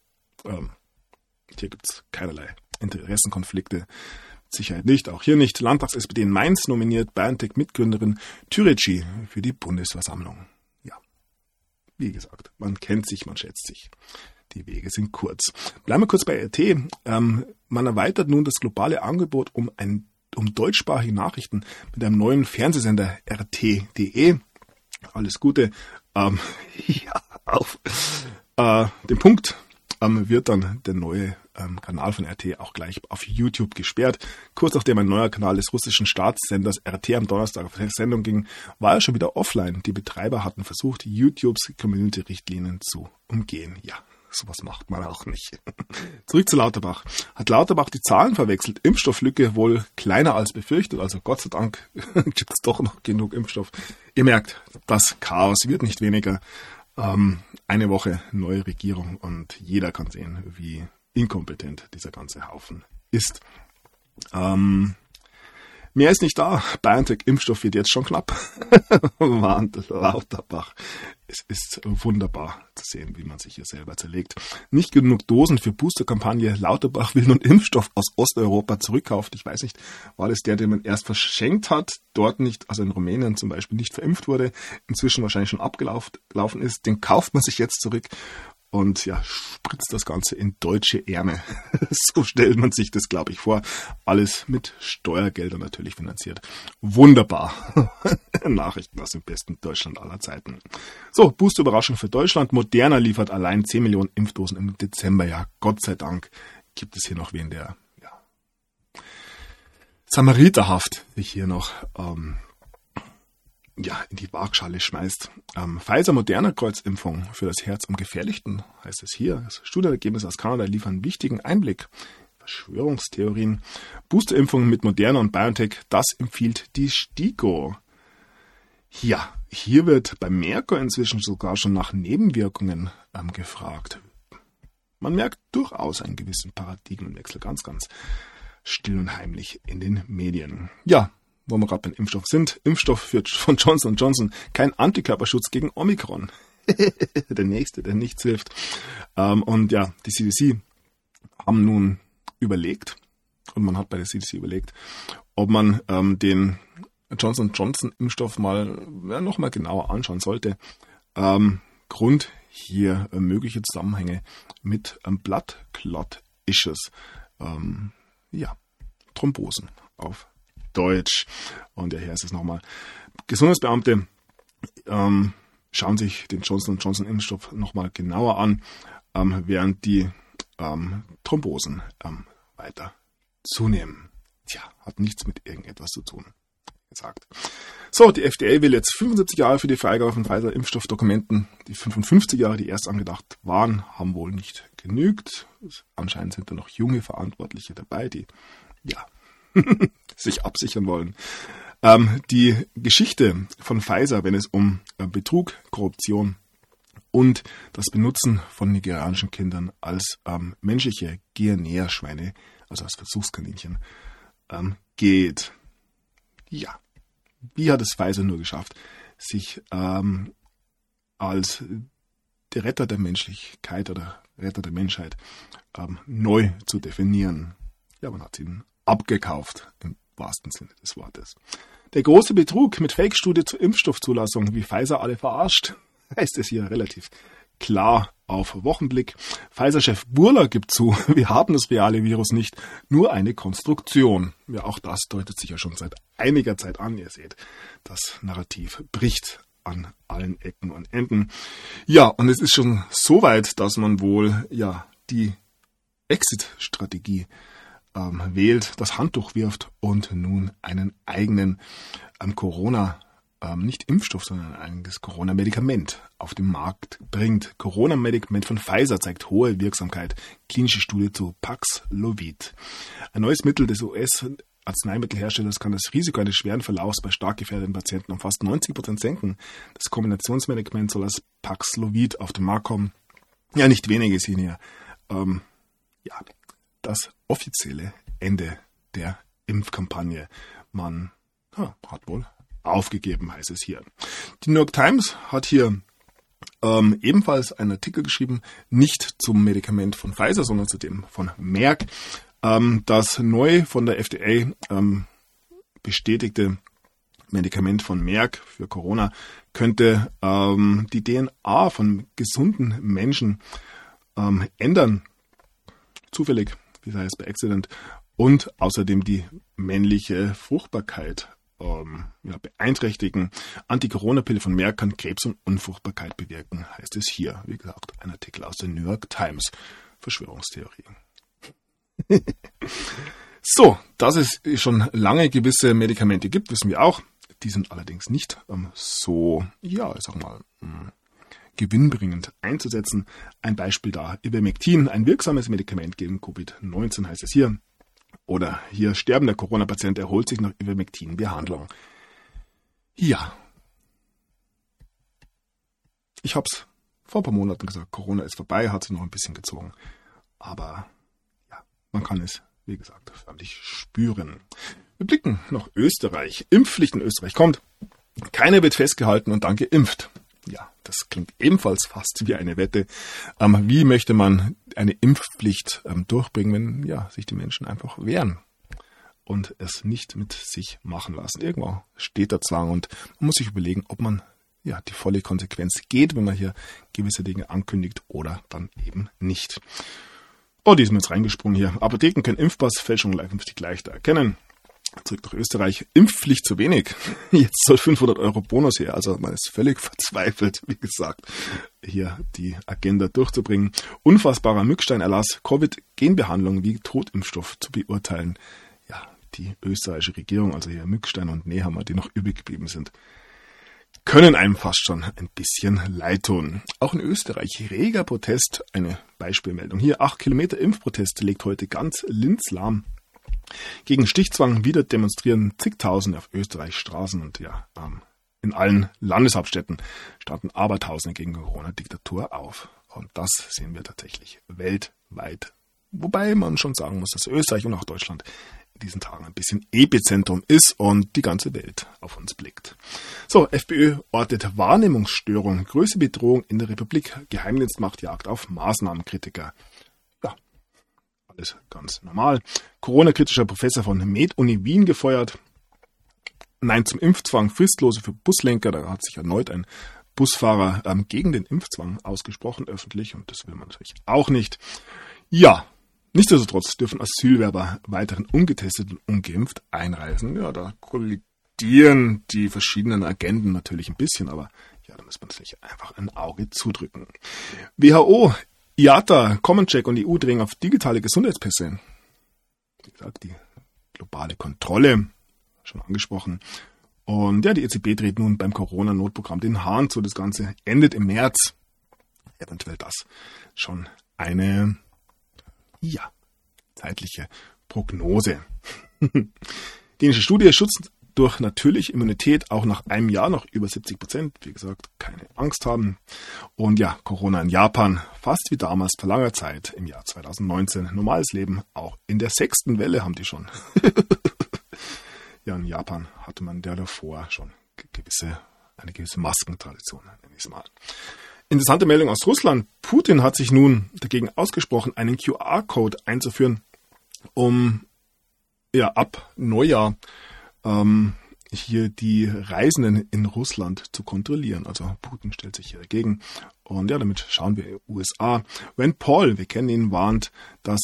S1: hier gibt's keinerlei Interessenkonflikte. Sicherheit nicht, auch hier nicht. Landtags-SPD in Mainz nominiert BioNTech-Mitgründerin Türeci für die Bundesversammlung. Ja, wie gesagt, man kennt sich, man schätzt sich. Die Wege sind kurz. Bleiben wir kurz bei RT. Man erweitert nun das globale Angebot um deutschsprachige Nachrichten mit einem neuen Fernsehsender RT.de. Alles Gute. Auf den Punkt wird dann der neue Kanal von RT auch gleich auf YouTube gesperrt. Kurz nachdem ein neuer Kanal des russischen Staatssenders RT am Donnerstag auf Sendung ging, war er schon wieder offline. Die Betreiber hatten versucht, YouTubes Community-Richtlinien zu umgehen. Ja, sowas macht man auch nicht. Zurück zu Lauterbach. Hat Lauterbach die Zahlen verwechselt? Impfstofflücke wohl kleiner als befürchtet. Also Gott sei Dank gibt es doch noch genug Impfstoff. Ihr merkt, das Chaos wird nicht weniger. Eine Woche neue Regierung und jeder kann sehen, wie inkompetent dieser ganze Haufen ist. Mehr ist nicht da. BioNTech-Impfstoff wird jetzt schon knapp. Warnt Lauterbach. Es ist wunderbar zu sehen, wie man sich hier selber zerlegt. Nicht genug Dosen für Boosterkampagne. Lauterbach will nun Impfstoff aus Osteuropa zurückkaufen. Ich weiß nicht, war das der, den man erst verschenkt hat, dort nicht, also in Rumänien zum Beispiel nicht verimpft wurde, inzwischen wahrscheinlich schon abgelaufen ist. Den kauft man sich jetzt zurück. Und ja, spritzt das Ganze in deutsche Ärmel. So stellt man sich das, glaube ich, vor. Alles mit Steuergeldern natürlich finanziert. Wunderbar. Nachrichten aus dem besten Deutschland aller Zeiten. So, Booster-Überraschung für Deutschland. Moderna liefert allein 10 Millionen Impfdosen im Dezember. Ja, Gott sei Dank gibt es hier noch wen, der samariterhaft sich hier noch in die Waagschale schmeißt. Pfizer-Moderna-Kreuzimpfung für das Herz am gefährlichsten, heißt es hier. Das Studienergebnis aus Kanada liefern einen wichtigen Einblick. Verschwörungstheorien. Boosterimpfungen mit Moderna und BioNTech, das empfiehlt die STIKO. Ja, hier wird bei Merkur inzwischen sogar schon nach Nebenwirkungen gefragt. Man merkt durchaus einen gewissen Paradigmenwechsel, ganz, ganz still und heimlich in den Medien. Ja, wo wir gerade beim Impfstoff sind. Impfstoff von Johnson & Johnson. Kein Antikörperschutz gegen Omikron. Der nächste, der nichts hilft. Und ja, die CDC haben nun überlegt, und man hat bei der CDC überlegt, ob man den Johnson & Johnson Impfstoff nochmal genauer anschauen sollte. Grund hier mögliche Zusammenhänge mit Blood Clot Issues. Thrombosen auf Deutsch. Und daher ist es nochmal. Gesundheitsbeamte schauen sich den Johnson & Johnson Impfstoff nochmal genauer an, während die Thrombosen weiter zunehmen. Tja, hat nichts mit irgendetwas zu tun. Gesagt. So, die FDA will jetzt 75 Jahre für die Freigabe von Pfizer-Impfstoffdokumenten. Die 55 Jahre, die erst angedacht waren, haben wohl nicht genügt. Anscheinend sind da noch junge Verantwortliche dabei, die sich absichern wollen. Die Geschichte von Pfizer, wenn es um Betrug, Korruption und das Benutzen von nigerianischen Kindern als menschliche Guinea-Schweine, also als Versuchskaninchen, geht. Ja, wie hat es Pfizer nur geschafft, sich als der Retter der Menschlichkeit oder Retter der Menschheit neu zu definieren? Ja, man hat ihn abgekauft, im wahrsten Sinne des Wortes. Der große Betrug mit Fake-Studie zur Impfstoffzulassung, wie Pfizer alle verarscht, heißt es hier relativ klar auf Wochenblick. Pfizer-Chef Burla gibt zu, wir haben das reale Virus nicht, nur eine Konstruktion. Ja, auch das deutet sich ja schon seit einiger Zeit an. Ihr seht, das Narrativ bricht an allen Ecken und Enden. Ja, und es ist schon so weit, dass man wohl die Exit-Strategie wählt, das Handtuch wirft und nun einen eigenen nicht Impfstoff, sondern ein eigenes Corona-Medikament auf den Markt bringt. Corona-Medikament von Pfizer zeigt hohe Wirksamkeit. Klinische Studie zu Paxlovid. Ein neues Mittel des US-Arzneimittelherstellers kann das Risiko eines schweren Verlaufs bei stark gefährdeten Patienten um fast 90% senken. Das Kombinationsmedikament soll als Paxlovid auf den Markt kommen. Ja, nicht wenige sehen hier das offizielle Ende der Impfkampagne. Man hat wohl aufgegeben, heißt es hier. Die New York Times hat hier ebenfalls einen Artikel geschrieben, nicht zum Medikament von Pfizer, sondern zu dem von Merck. Das neu von der FDA bestätigte Medikament von Merck für Corona könnte die DNA von gesunden Menschen ändern. Zufällig, wie heißt es bei Accident, und außerdem die männliche Fruchtbarkeit beeinträchtigen. Anti-Corona-Pille von Merck kann Krebs und Unfruchtbarkeit bewirken, heißt es hier. Wie gesagt, ein Artikel aus der New York Times. Verschwörungstheorie. So, dass es schon lange gewisse Medikamente gibt, wissen wir auch. Die sind allerdings nicht gewinnbringend einzusetzen. Ein Beispiel da, Ivermectin, ein wirksames Medikament gegen Covid-19 heißt es hier. Oder hier sterbender Corona-Patient erholt sich nach Ivermectin-Behandlung. Ja, ich habe es vor ein paar Monaten gesagt, Corona ist vorbei, hat sich noch ein bisschen gezogen. Aber ja, man kann es, wie gesagt, förmlich spüren. Wir blicken nach Österreich. Impfpflicht in Österreich kommt. Keiner wird festgehalten und dann geimpft. Ja, das klingt ebenfalls fast wie eine Wette. Wie möchte man eine Impfpflicht durchbringen, wenn ja, sich die Menschen einfach wehren und es nicht mit sich machen lassen? Irgendwo steht der Zwang und man muss sich überlegen, ob man ja die volle Konsequenz geht, wenn man hier gewisse Dinge ankündigt oder dann eben nicht. Oh, die ist mir jetzt reingesprungen hier. Apotheken können Impfpassfälschungen künftig leichter erkennen. Zurück nach Österreich. Impfpflicht zu wenig. Jetzt soll 500 € Bonus her. Also man ist völlig verzweifelt, wie gesagt, hier die Agenda durchzubringen. Unfassbarer Mückstein-Erlass. Covid-Genbehandlung wie Totimpfstoff zu beurteilen. Ja, die österreichische Regierung, also hier Mückstein und Nehammer, die noch übrig geblieben sind, können einem fast schon ein bisschen leid tun. Auch in Österreich reger Protest. Eine Beispielmeldung hier. 8 Kilometer Impfprotest legt heute ganz Linz lahm. Gegen Stichzwang wieder demonstrieren zigtausende auf Österreichs Straßen und ja, in allen Landeshauptstädten standen Abertausende gegen Corona-Diktatur auf. Und das sehen wir tatsächlich weltweit. Wobei man schon sagen muss, dass Österreich und auch Deutschland in diesen Tagen ein bisschen Epizentrum ist und die ganze Welt auf uns blickt. So, FPÖ ortet Wahrnehmungsstörung, größte Bedrohung in der Republik. Geheimdienst macht Jagd auf Maßnahmenkritiker. Alles ganz normal. Corona-kritischer Professor von Med-Uni Wien gefeuert. Nein zum Impfzwang, Fristlose für Buslenker. Da hat sich erneut ein Busfahrer gegen den Impfzwang ausgesprochen, öffentlich. Und das will man natürlich auch nicht. Ja, nichtsdestotrotz dürfen Asylwerber weiterhin ungetestet und ungeimpft einreisen. Ja, da kollidieren die verschiedenen Agenden natürlich ein bisschen, aber ja, da muss man sich einfach ein Auge zudrücken. WHO, IATA, Common Check und EU dringen auf digitale Gesundheitspässe. Wie gesagt, die globale Kontrolle, schon angesprochen. Und ja, die EZB dreht nun beim Corona-Notprogramm den Hahn zu. Das Ganze endet im März. Eventuell das schon eine, ja, zeitliche Prognose. Dänische Studie schützt durch natürliche Immunität auch nach einem Jahr noch über 70%. Wie gesagt, keine Angst haben. Und ja, Corona in Japan, fast wie damals vor langer Zeit im Jahr 2019. Normales Leben, auch in der 6. Welle haben die schon. Ja, in Japan hatte man ja davor schon eine gewisse Maskentradition, nenne ich es mal. Interessante Meldung aus Russland. Putin hat sich nun dagegen ausgesprochen, einen QR-Code einzuführen, um ja ab Neujahr hier die Reisenden in Russland zu kontrollieren. Also Putin stellt sich hier dagegen. Und ja, damit schauen wir USA. Rand Paul, wir kennen ihn, warnt, dass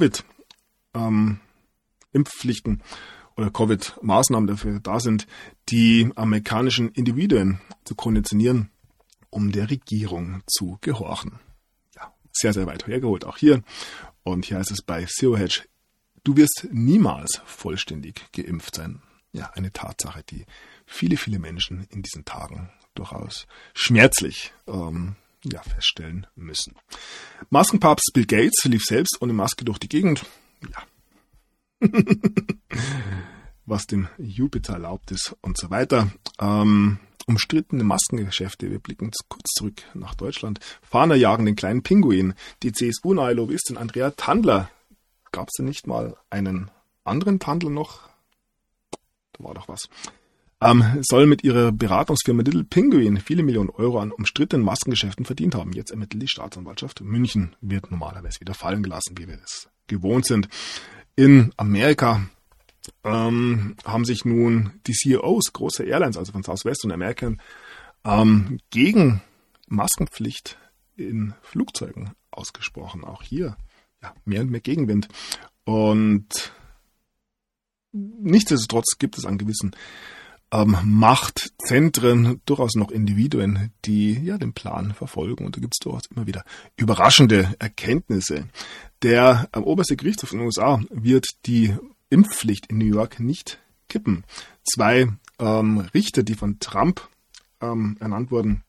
S1: Covid-Impfpflichten oder Covid-Maßnahmen dafür da sind, die amerikanischen Individuen zu konditionieren, um der Regierung zu gehorchen. Ja, sehr, sehr weit hergeholt auch hier. Und hier heißt es bei Zero Hedge, du wirst niemals vollständig geimpft sein. Ja, eine Tatsache, die viele, viele Menschen in diesen Tagen durchaus schmerzlich feststellen müssen. Maskenpapst Bill Gates lief selbst ohne Maske durch die Gegend. Ja. Was dem Jupiter erlaubt ist und so weiter. Umstrittene Maskengeschäfte. Wir blicken kurz zurück nach Deutschland. Fahner jagen den kleinen Pinguin. Die CSU-nahe Lobbyistin Andrea Tandler. Gab es denn nicht mal einen anderen Tandler noch? Da war doch was. Soll mit ihrer Beratungsfirma Little Penguin viele Millionen Euro an umstrittenen Maskengeschäften verdient haben. Jetzt ermittelt die Staatsanwaltschaft München. Wird normalerweise wieder fallen gelassen, wie wir es gewohnt sind. In Amerika haben sich nun die CEOs großer Airlines, also von Southwest und American, gegen Maskenpflicht in Flugzeugen ausgesprochen. Auch hier mehr und mehr Gegenwind. Und nichtsdestotrotz gibt es an gewissen Machtzentren durchaus noch Individuen, die den Plan verfolgen. Und da gibt es durchaus immer wieder überraschende Erkenntnisse. Der oberste Gerichtshof in den USA wird die Impfpflicht in New York nicht kippen. 2 Richter, die von Trump ernannt wurden,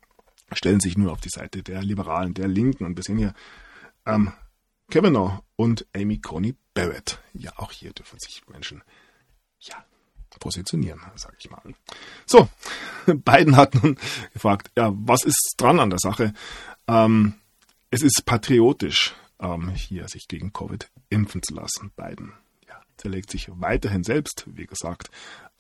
S1: stellen sich nun auf die Seite der Liberalen, der Linken. Und wir sehen hier Kavanaugh und Amy Coney Barrett. Ja, auch hier dürfen sich Menschen positionieren, sage ich mal. So, Biden hat nun gefragt, ja, was ist dran an der Sache? Es ist patriotisch, hier sich gegen Covid impfen zu lassen. Biden zerlegt sich weiterhin selbst, wie gesagt.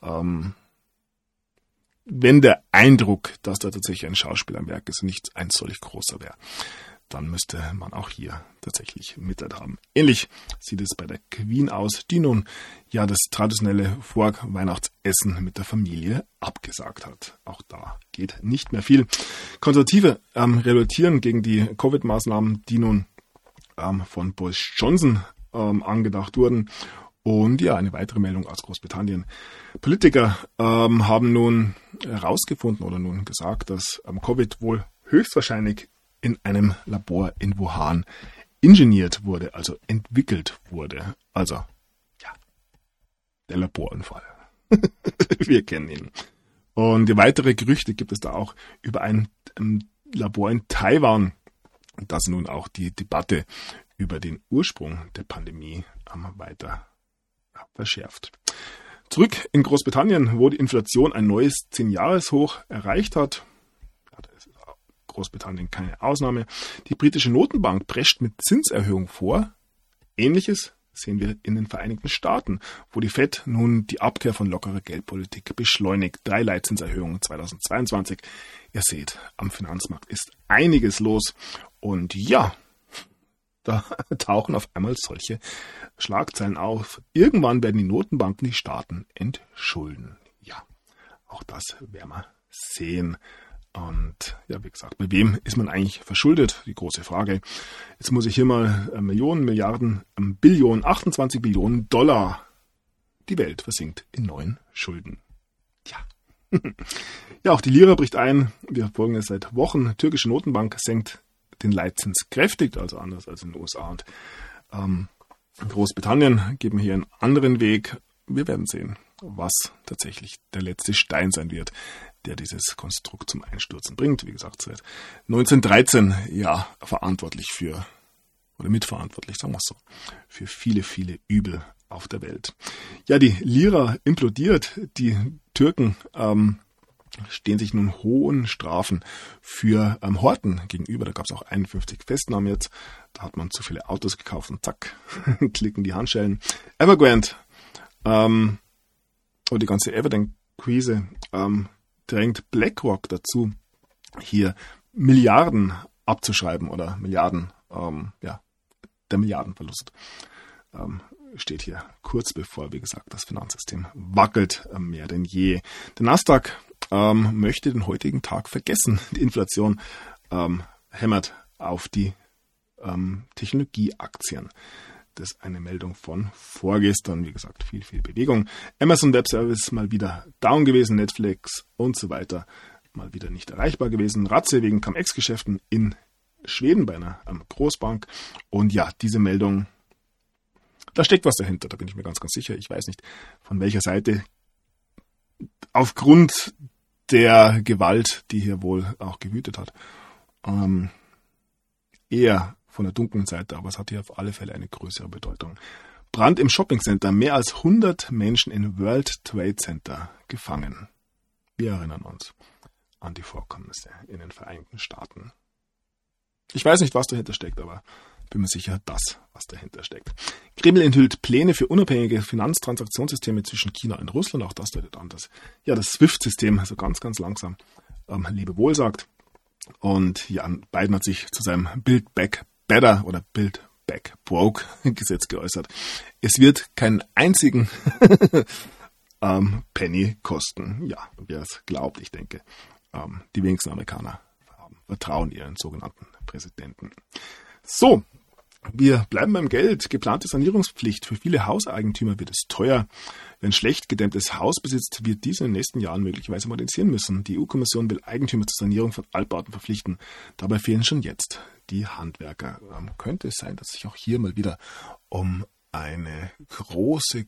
S1: Wenn der Eindruck, dass da tatsächlich ein Schauspiel am Werk ist und nicht ein solch großer wäre, dann müsste man auch hier tatsächlich Mitleid haben. Ähnlich sieht es bei der Queen aus, die nun das traditionelle Vorweihnachtsessen mit der Familie abgesagt hat. Auch da geht nicht mehr viel. Konservative revoltieren gegen die Covid-Maßnahmen, die nun von Boris Johnson angedacht wurden. Und eine weitere Meldung aus Großbritannien. Politiker haben nun herausgefunden oder nun gesagt, dass Covid wohl höchstwahrscheinlich in einem Labor in Wuhan ingeniert wurde, also entwickelt wurde. Also, der Laborunfall. Wir kennen ihn. Und weitere Gerüchte gibt es da auch über ein Labor in Taiwan, das nun auch die Debatte über den Ursprung der Pandemie weiter verschärft. Zurück in Großbritannien, wo die Inflation ein neues 10-Jahres-Hoch erreicht hat. Da ist Großbritannien keine Ausnahme. Die britische Notenbank prescht mit Zinserhöhung vor. Ähnliches sehen wir in den Vereinigten Staaten, wo die FED nun die Abkehr von lockerer Geldpolitik beschleunigt. 3 Leitzinserhöhungen 2022. Ihr seht, am Finanzmarkt ist einiges los. Und da tauchen auf einmal solche Schlagzeilen auf. Irgendwann werden die Notenbanken die Staaten entschulden. Ja, auch das werden wir sehen. Und wie gesagt, bei wem ist man eigentlich verschuldet? Die große Frage. Jetzt muss ich hier mal Millionen, Milliarden, Billionen, 28 Billionen Dollar. Die Welt versinkt in neuen Schulden. Auch die Lira bricht ein. Wir verfolgen es seit Wochen. Türkische Notenbank senkt den Leitzins kräftig, also anders als in den USA und Großbritannien geben hier einen anderen Weg. Wir werden sehen, was tatsächlich der letzte Stein sein wird, der dieses Konstrukt zum Einstürzen bringt. Wie gesagt, seit 1913 verantwortlich mitverantwortlich, sagen wir es so, für viele, viele Übel auf der Welt. Die Lira implodiert, die Türken stehen sich nun hohen Strafen für Horten gegenüber. Da gab es auch 51 Festnahmen jetzt. Da hat man zu viele Autos gekauft und zack, klicken die Handschellen. Evergrande und die ganze Evergrande-Krise drängt BlackRock dazu, hier Milliarden abzuschreiben oder Milliarden, der Milliardenverlust steht hier kurz bevor, wie gesagt, das Finanzsystem wackelt mehr denn je. Der Nasdaq möchte den heutigen Tag vergessen. Die Inflation hämmert auf die Technologieaktien. Das ist eine Meldung von vorgestern. Wie gesagt, viel, viel Bewegung. Amazon Web Service mal wieder down gewesen, Netflix und so weiter mal wieder nicht erreichbar gewesen. Ratze wegen Cum-Ex-Geschäften in Schweden bei einer Großbank. Und diese Meldung, da steckt was dahinter, da bin ich mir ganz, ganz sicher. Ich weiß nicht, von welcher Seite. Aufgrund der Gewalt, die hier wohl auch gewütet hat. Eher von der dunklen Seite, aber es hat hier auf alle Fälle eine größere Bedeutung. Brand im Shoppingcenter, mehr als 100 Menschen in World Trade Center gefangen. Wir erinnern uns an die Vorkommnisse in den Vereinigten Staaten. Ich weiß nicht, was dahinter steckt, aber bin mir sicher, was dahinter steckt. Kreml enthüllt Pläne für unabhängige Finanztransaktionssysteme zwischen China und Russland. Auch das deutet an, dass das SWIFT-System so ganz, ganz langsam Lebewohl sagt. Und Biden hat sich zu seinem Build Back Better oder Build Back Broke Gesetz geäußert. Es wird keinen einzigen Penny kosten. Ja, wer es glaubt, ich denke, die wenigsten Amerikaner vertrauen ihren sogenannten Präsidenten. So, wir bleiben beim Geld. Geplante Sanierungspflicht. Für viele Hauseigentümer wird es teuer. Wer ein schlecht gedämmtes Haus besitzt, wird dies in den nächsten Jahren möglicherweise modernisieren müssen. Die EU-Kommission will Eigentümer zur Sanierung von Altbauten verpflichten. Dabei fehlen schon jetzt die Handwerker. Könnte es sein, dass sich auch hier mal wieder um eine große,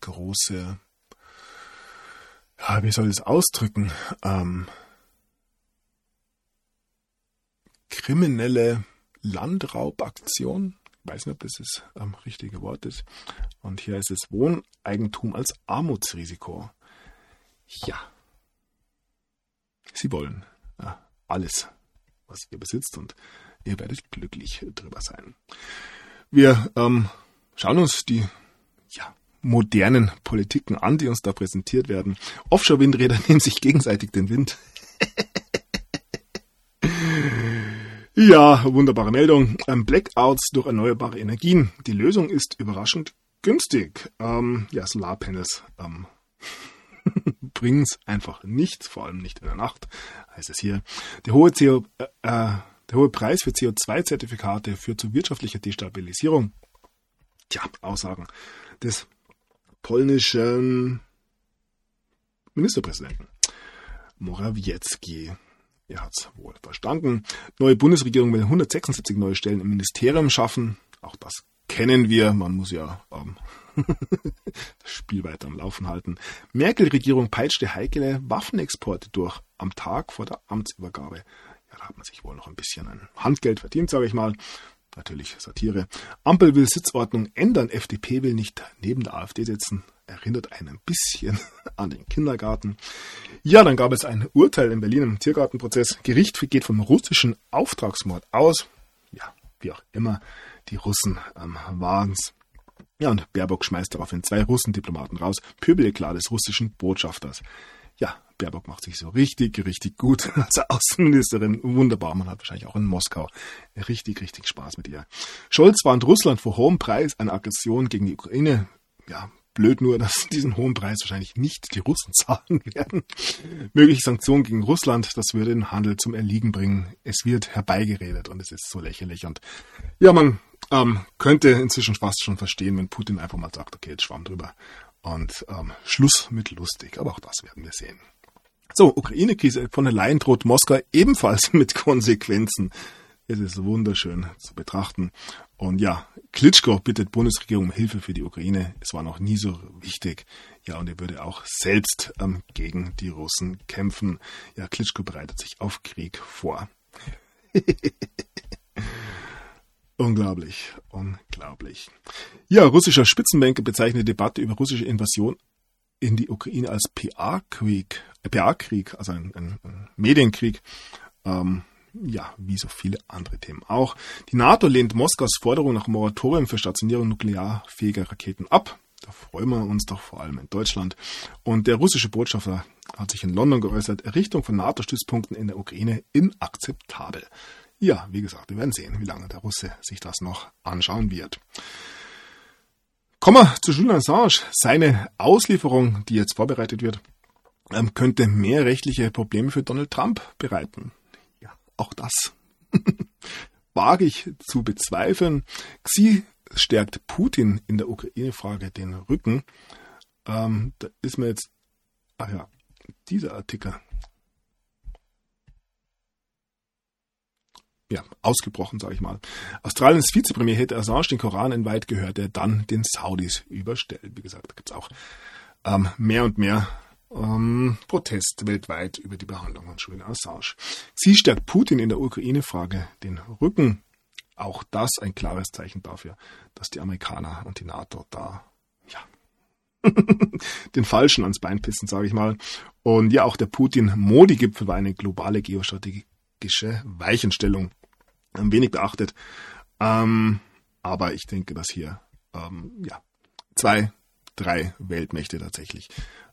S1: wie soll ich es ausdrücken, kriminelle Landraubaktion. Ich weiß nicht, ob das das richtige Wort ist. Und hier ist es Wohneigentum als Armutsrisiko. Ja. Sie wollen alles, was ihr besitzt, und ihr werdet glücklich drüber sein. Wir schauen uns die modernen Politiken an, die uns da präsentiert werden. Offshore-Windräder nehmen sich gegenseitig den Wind. Ja, wunderbare Meldung. Blackouts durch erneuerbare Energien. Die Lösung ist überraschend günstig. Solarpanels bringen es einfach nicht, vor allem nicht in der Nacht, heißt es hier. Der hohe Preis für CO2-Zertifikate führt zu wirtschaftlicher Destabilisierung. Aussagen des polnischen Ministerpräsidenten Morawiecki. Er hat es wohl verstanden. Neue Bundesregierung will 176 neue Stellen im Ministerium schaffen. Auch das kennen wir. Man muss ja das Spiel weiter am Laufen halten. Merkel-Regierung peitschte heikle Waffenexporte durch am Tag vor der Amtsübergabe. Ja, da hat man sich wohl noch ein bisschen ein Handgeld verdient, sage ich mal. Natürlich Satire. Ampel will Sitzordnung ändern. FDP will nicht neben der AfD sitzen. Erinnert einen ein bisschen an den Kindergarten. Ja, dann gab es ein Urteil in Berlin im Tiergartenprozess. Gericht geht vom russischen Auftragsmord aus. Ja, wie auch immer, die Russen waren es. Ja, und Baerbock schmeißt daraufhin 2 Russendiplomaten raus. Pöbeleklat des russischen Botschafters. Ja, Baerbock macht sich so richtig gut als Außenministerin. Wunderbar, man hat wahrscheinlich auch in Moskau richtig Spaß mit ihr. Scholz warnt Russland vor hohem Preis einer Aggression gegen die Ukraine. Ja, blöd nur, dass diesen hohen Preis wahrscheinlich nicht die Russen zahlen werden. Mögliche Sanktionen gegen Russland, das würde den Handel zum Erliegen bringen. Es wird herbeigeredet und es ist so lächerlich. Und ja, man könnte inzwischen fast schon verstehen, wenn Putin einfach mal sagt, okay, jetzt schwamm drüber. Und Schluss mit lustig, aber auch das werden wir sehen. So, Ukraine-Krise. Von der Leyen droht Moskau ebenfalls mit Konsequenzen. Es ist wunderschön zu betrachten. Und ja, Klitschko bittet Bundesregierung um Hilfe für die Ukraine. Es war noch nie so wichtig. Ja, und er würde auch selbst gegen die Russen kämpfen. Ja, Klitschko bereitet sich auf Krieg vor. Unglaublich. Ja, russischer Spitzenbanker bezeichnet die Debatte über russische Invasion in die Ukraine als PA-Krieg, also ein Medienkrieg. Wie so viele andere Themen auch. Die NATO lehnt Moskaus Forderung nach Moratorium für Stationierung nuklearfähiger Raketen ab. Da freuen wir uns doch vor allem in Deutschland. Und der russische Botschafter hat sich in London geäußert, Errichtung von NATO-Stützpunkten in der Ukraine inakzeptabel. Ja, wie gesagt, wir werden sehen, wie lange der Russe sich das noch anschauen wird. Kommen wir zu Julian Assange. Seine Auslieferung, die jetzt vorbereitet wird, könnte mehr rechtliche Probleme für Donald Trump bereiten. Ja, auch das wage ich zu bezweifeln. Xi stärkt Putin in der Ukraine-Frage den Rücken. Da ist mir jetzt, dieser Artikel. Ja, ausgebrochen, sage ich mal. Australiens Vizepremier hätte Assange den Koran entweiht, gehört er dann den Saudis überstellt. Wie gesagt, da gibt es auch mehr und mehr Protest weltweit über die Behandlung von Julian Assange. Sie stärkt Putin in der Ukraine-Frage den Rücken. Auch das ein klares Zeichen dafür, dass die Amerikaner und die NATO da den Falschen ans Bein pissen, sage ich mal. Und ja, auch der Putin-Modi-Gipfel war eine globale geostrategische Weichenstellung. Wenig beachtet. Aber ich denke, dass hier 2, 3 Weltmächte tatsächlich,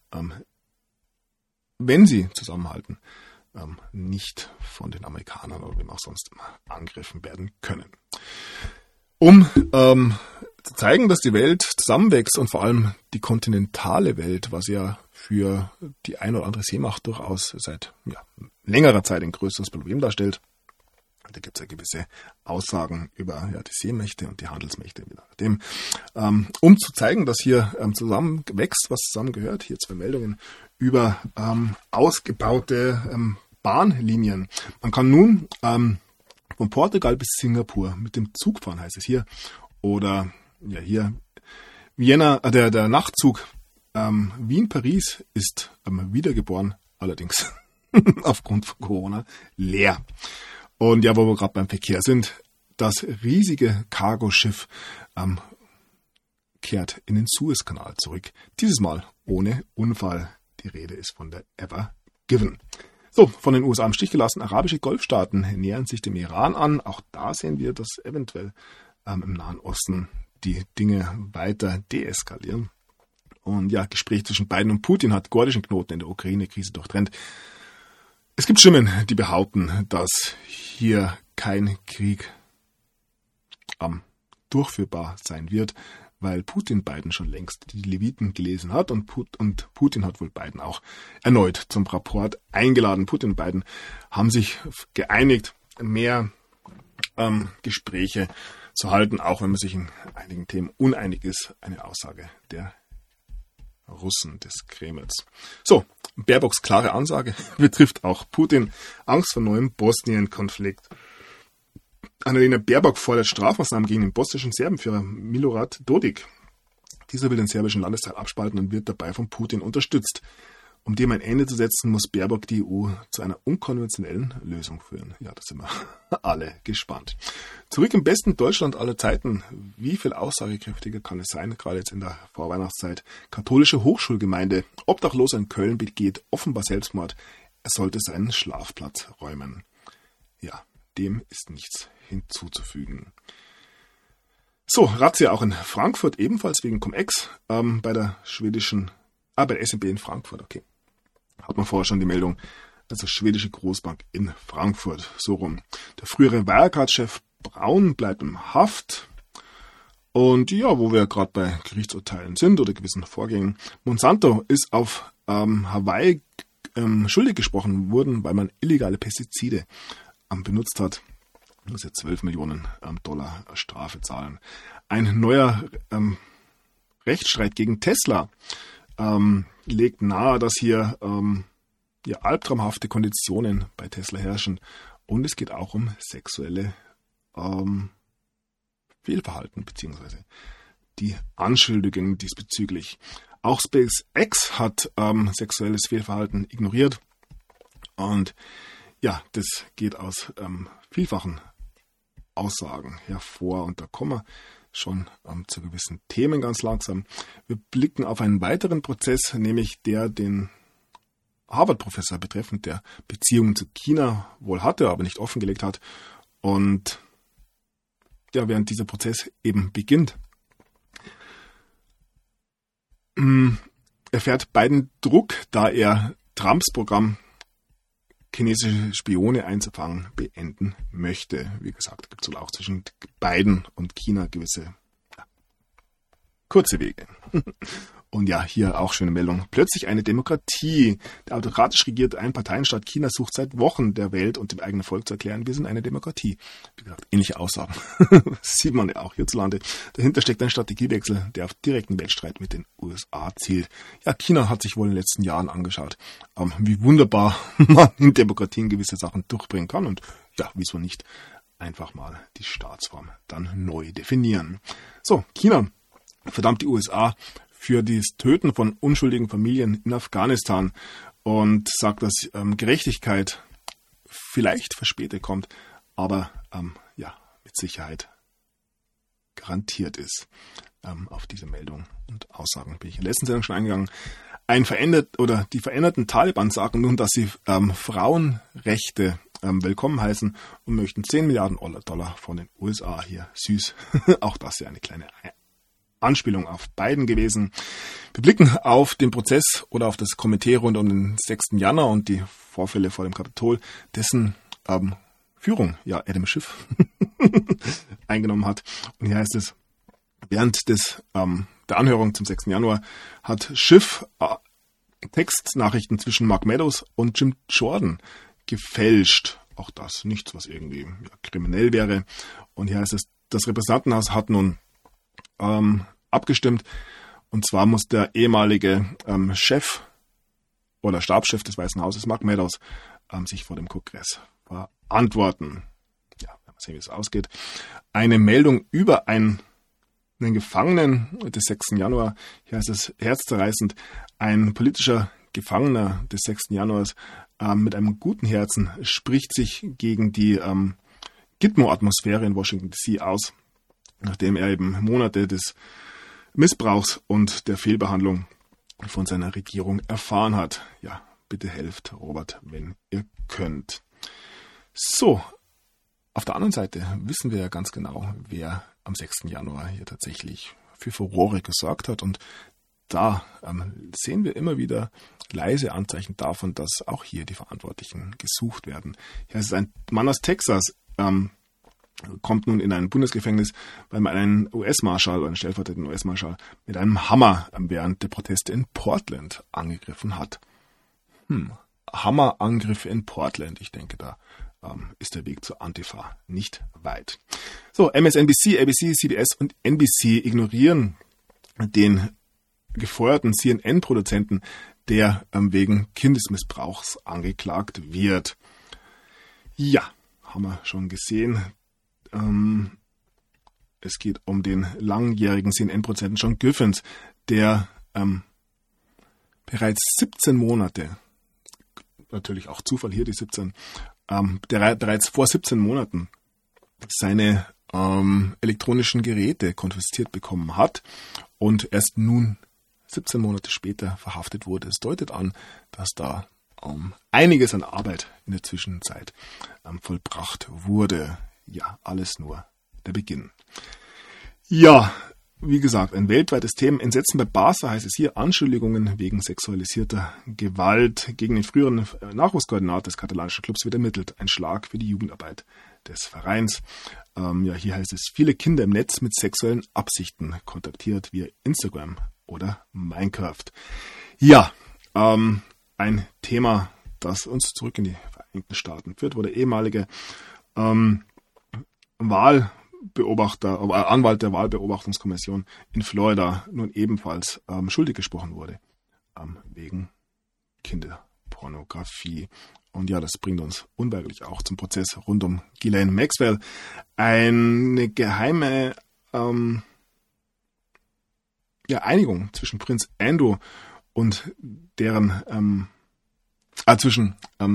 S1: wenn sie zusammenhalten, nicht von den Amerikanern oder wem auch sonst immer angegriffen werden können. Um zu zeigen, dass die Welt zusammenwächst und vor allem die kontinentale Welt, was ja für die ein oder andere Seemacht durchaus seit längerer Zeit ein größeres Problem darstellt. Da gibt es ja gewisse Aussagen über die Seemächte und die Handelsmächte. Um zu zeigen, dass hier zusammenwächst, was zusammengehört, hier 2 Meldungen über ausgebaute Bahnlinien. Man kann nun von Portugal bis Singapur mit dem Zug fahren, heißt es hier. Oder hier Vienna, der Nachtzug Wien-Paris ist wiedergeboren, allerdings aufgrund von Corona leer. Und ja, wo wir gerade beim Verkehr sind, das riesige Cargoschiff kehrt in den Suezkanal zurück. Dieses Mal ohne Unfall. Die Rede ist von der Ever Given. So, von den USA im Stich gelassen. Arabische Golfstaaten nähern sich dem Iran an. Auch da sehen wir, dass eventuell im Nahen Osten die Dinge weiter deeskalieren. Und ja, Gespräch zwischen Biden und Putin hat gordischen Knoten in der Ukraine-Krise durchtrennt. Es gibt Stimmen, die behaupten, dass hier kein Krieg durchführbar sein wird, weil Putin Biden schon längst die Leviten gelesen hat und Putin hat wohl Biden auch erneut zum Rapport eingeladen. Putin und Biden haben sich geeinigt, mehr Gespräche zu halten, auch wenn man sich in einigen Themen uneinig ist. Eine Aussage der Russen, des Kremls. So, Baerbocks klare Ansage betrifft auch Putin. Angst vor neuem Bosnien-Konflikt. Annalena Baerbock fordert Strafmaßnahmen gegen den bosnischen Serbenführer Milorad Dodik. Dieser will den serbischen Landesteil abspalten und wird dabei von Putin unterstützt. Um dem ein Ende zu setzen, muss Baerbock die EU zu einer unkonventionellen Lösung führen. Ja, da sind wir alle gespannt. Zurück im besten Deutschland aller Zeiten. Wie viel aussagekräftiger kann es sein, gerade jetzt in der Vorweihnachtszeit? Katholische Hochschulgemeinde. Obdachloser in Köln begeht offenbar Selbstmord. Er sollte seinen Schlafplatz räumen. Ja, dem ist nichts hinzuzufügen. So, Razzia auch in Frankfurt, ebenfalls wegen Cum-Ex, bei der SNB in Frankfurt, okay. Hat man vorher schon die Meldung, also schwedische Großbank in Frankfurt, so rum. Der frühere Wirecard-Chef Braun bleibt in Haft. Und ja, wo wir gerade bei Gerichtsurteilen sind oder gewissen Vorgängen, Monsanto ist auf Hawaii schuldig gesprochen worden, weil man illegale Pestizide benutzt hat. Muss jetzt 12 Millionen Dollar Strafe zahlen. Ein neuer Rechtsstreit gegen Tesla legt nahe, dass hier albtraumhafte Konditionen bei Tesla herrschen. Und es geht auch um sexuelle Fehlverhalten, beziehungsweise die Anschuldigungen diesbezüglich. Auch SpaceX hat sexuelles Fehlverhalten ignoriert. Und ja, das geht aus vielfachen Aussagen hervor. Und da kommen wir schon zu gewissen Themen ganz langsam. Wir blicken auf einen weiteren Prozess, nämlich der den Harvard-Professor betreffend, der Beziehungen zu China wohl hatte, aber nicht offengelegt hat. Und ja, während dieser Prozess eben beginnt, erfährt Biden Druck, da er Trumps Programm, chinesische Spione einzufangen, beenden möchte. Wie gesagt, gibt es wohl auch zwischen Biden und China gewisse kurze Wege. Und ja, hier auch schöne Meldung. Plötzlich eine Demokratie. Der autokratisch regierte Einparteienstaat China sucht seit Wochen der Welt und dem eigenen Volk zu erklären, wir sind eine Demokratie. Wie gesagt, ähnliche Aussagen. Das sieht man ja auch hierzulande. Dahinter steckt ein Strategiewechsel, der auf direkten Wettstreit mit den USA zielt. Ja, China hat sich wohl in den letzten Jahren angeschaut, wie wunderbar man in Demokratien gewisse Sachen durchbringen kann und ja, wieso nicht einfach mal die Staatsform dann neu definieren. So, China verdammt die USA für das Töten von unschuldigen Familien in Afghanistan und sagt, dass Gerechtigkeit vielleicht verspätet kommt, aber mit Sicherheit garantiert ist. Auf diese Meldung und Aussagen bin ich in der letzten Sendung schon eingegangen. Die veränderten Taliban sagen nun, dass sie Frauenrechte willkommen heißen und möchten 10 Milliarden Dollar von den USA hier. Süß. Auch das ist ja eine kleine Anspielung auf Biden gewesen. Wir blicken auf den Prozess oder auf das Komitee rund um den 6. Januar und die Vorfälle vor dem Kapitol, dessen Führung Adam Schiff eingenommen hat. Und hier heißt es, während der Anhörung zum 6. Januar hat Schiff Textnachrichten zwischen Mark Meadows und Jim Jordan gefälscht. Auch das nichts, was irgendwie kriminell wäre. Und hier heißt es, das Repräsentantenhaus hat nun abgestimmt. Und zwar muss der ehemalige Chef oder Stabschef des Weißen Hauses, Mark Meadows, sich vor dem Kongress verantworten. Ja, werden wir sehen, wie es ausgeht. Eine Meldung über einen Gefangenen des 6. Januar. Hier heißt es herzzerreißend, ein politischer Gefangener des 6. Januars mit einem guten Herzen spricht sich gegen die Gitmo-Atmosphäre in Washington D.C. aus, nachdem er eben Monate des Missbrauchs und der Fehlbehandlung von seiner Regierung erfahren hat. Ja, bitte helft Robert, wenn ihr könnt. So, auf der anderen Seite wissen wir ja ganz genau, wer am 6. Januar hier tatsächlich für Furore gesorgt hat. Und da sehen wir immer wieder leise Anzeichen davon, dass auch hier die Verantwortlichen gesucht werden. Hier ist ein Mann aus Texas, kommt nun in ein Bundesgefängnis, weil man einen US-Marschall oder einen stellvertretenden US-Marschall mit einem Hammer während der Proteste in Portland angegriffen hat. Hammerangriffe in Portland, ich denke, da ist der Weg zur Antifa nicht weit. So, MSNBC, ABC, CBS und NBC ignorieren den gefeuerten CNN-Produzenten, der wegen Kindesmissbrauchs angeklagt wird. Ja, haben wir schon gesehen. Es geht um den langjährigen CNN-Produzenten John Givens, der bereits 17 Monate, natürlich auch Zufall hier die 17, der bereits vor 17 Monaten seine elektronischen Geräte konfisziert bekommen hat und erst nun 17 Monate später verhaftet wurde. Es deutet an, dass da einiges an Arbeit in der Zwischenzeit vollbracht wurde. Ja, alles nur der Beginn. Ja, wie gesagt, ein weltweites Thema. Entsetzen bei Barca heißt es hier, Anschuldigungen wegen sexualisierter Gewalt gegen den früheren Nachwuchskoordinator des katalanischen Clubs wird ermittelt. Ein Schlag für die Jugendarbeit des Vereins. Ja, hier heißt es, viele Kinder im Netz mit sexuellen Absichten kontaktiert via Instagram oder Minecraft. Ja, ein Thema, das uns zurück in die Vereinigten Staaten führt, wo der ehemalige Anwalt der Wahlbeobachtungskommission in Florida nun ebenfalls schuldig gesprochen wurde wegen Kinderpornografie. Und ja, das bringt uns unweigerlich auch zum Prozess rund um Ghislaine Maxwell. Eine geheime Einigung zwischen Prinz Andrew und deren zwischen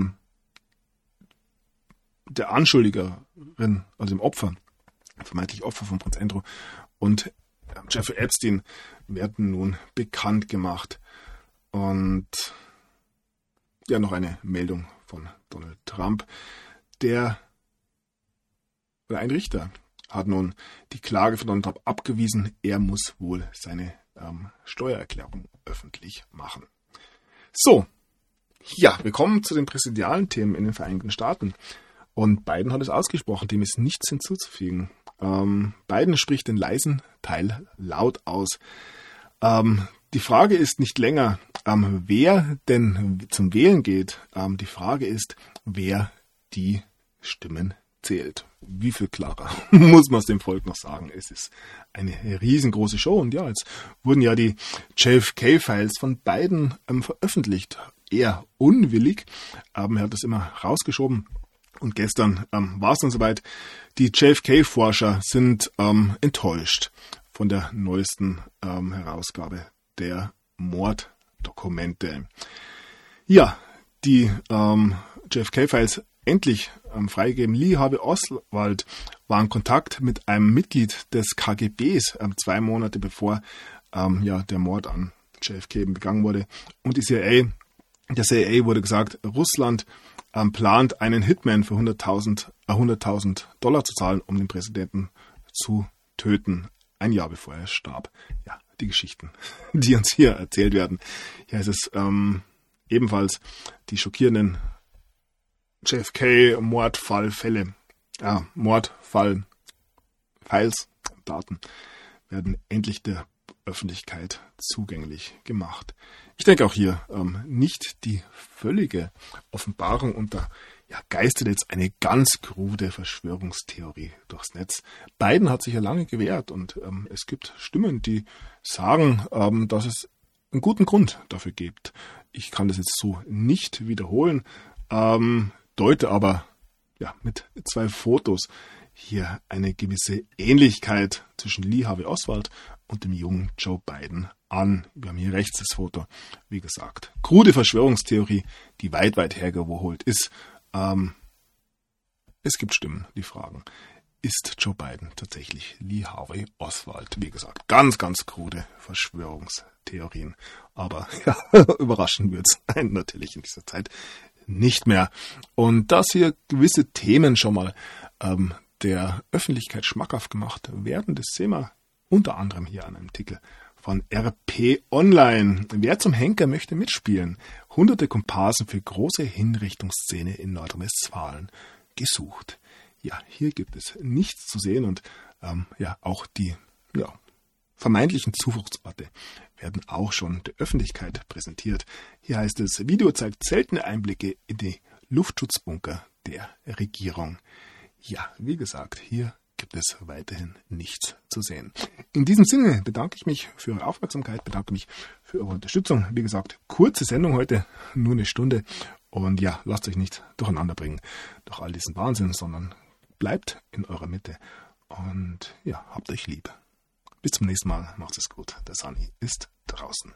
S1: der Anschuldigerin, also dem Opfer, vermeintlich Opfer von Prinz Andrew und Jeffrey Epstein werden nun bekannt gemacht. Und ja, noch eine Meldung von Donald Trump. Ein Richter hat nun die Klage von Donald Trump abgewiesen. Er muss wohl seine Steuererklärung öffentlich machen. So, ja, wir kommen zu den präsidialen Themen in den Vereinigten Staaten. Und Biden hat es ausgesprochen, dem ist nichts hinzuzufügen. Biden spricht den leisen Teil laut aus. Die Frage ist nicht länger, wer denn zum Wählen geht. Die Frage ist, wer die Stimmen zählt. Wie viel klarer muss man es dem Volk noch sagen? Es ist eine riesengroße Show. Und ja, jetzt wurden ja die JFK-Files von Biden veröffentlicht. Eher unwillig. Er hat das immer rausgeschoben. Und gestern war es dann soweit. Die JFK-Forscher sind enttäuscht von der neuesten Herausgabe der Morddokumente. Ja, die JFK-Files endlich freigegeben. Lee Harvey Oswald war in Kontakt mit einem Mitglied des KGBs 2 Monate bevor der Mord an JFK begangen wurde. Und der CIA wurde gesagt, Russland plant, einen Hitman für $100.000 zu zahlen, um den Präsidenten zu töten, ein Jahr bevor er starb. Ja, die Geschichten, die uns hier erzählt werden. Hier ist es ebenfalls die schockierenden JFK-Mordfallfälle, Mordfall-Files, Daten werden endlich der Öffentlichkeit zugänglich gemacht. Ich denke auch hier nicht die völlige Offenbarung und da geistert jetzt eine ganz krude Verschwörungstheorie durchs Netz. Biden hat sich ja lange gewehrt und es gibt Stimmen, die sagen, dass es einen guten Grund dafür gibt. Ich kann das jetzt so nicht wiederholen, deute aber mit 2 Fotos hier eine gewisse Ähnlichkeit zwischen Lee Harvey Oswald und dem jungen Joe Biden an. Wir haben hier rechts das Foto. Wie gesagt, krude Verschwörungstheorie, die weit, weit hergeholt ist. Es gibt Stimmen, die fragen, ist Joe Biden tatsächlich Lee Harvey Oswald? Wie gesagt, ganz, ganz krude Verschwörungstheorien. Aber ja, überraschen wird's einen natürlich in dieser Zeit nicht mehr. Und dass hier gewisse Themen schon mal der Öffentlichkeit schmackhaft gemacht werden, das sehen wir unter anderem hier an einem Artikel von RP Online. Wer zum Henker möchte mitspielen? Hunderte Komparsen für große Hinrichtungsszene in Nordrhein-Westfalen gesucht. Ja, hier gibt es nichts zu sehen und auch die vermeintlichen Zufluchtsorte werden auch schon der Öffentlichkeit präsentiert. Hier heißt es, Video zeigt seltene Einblicke in die Luftschutzbunker der Regierung. Ja, wie gesagt, hier gibt es weiterhin nichts zu sehen. In diesem Sinne bedanke ich mich für eure Aufmerksamkeit, bedanke mich für eure Unterstützung. Wie gesagt, kurze Sendung heute, nur eine Stunde. Und ja, lasst euch nicht durcheinander bringen durch all diesen Wahnsinn, sondern bleibt in eurer Mitte und ja, habt euch lieb. Bis zum nächsten Mal, macht es gut. Der Sani ist draußen.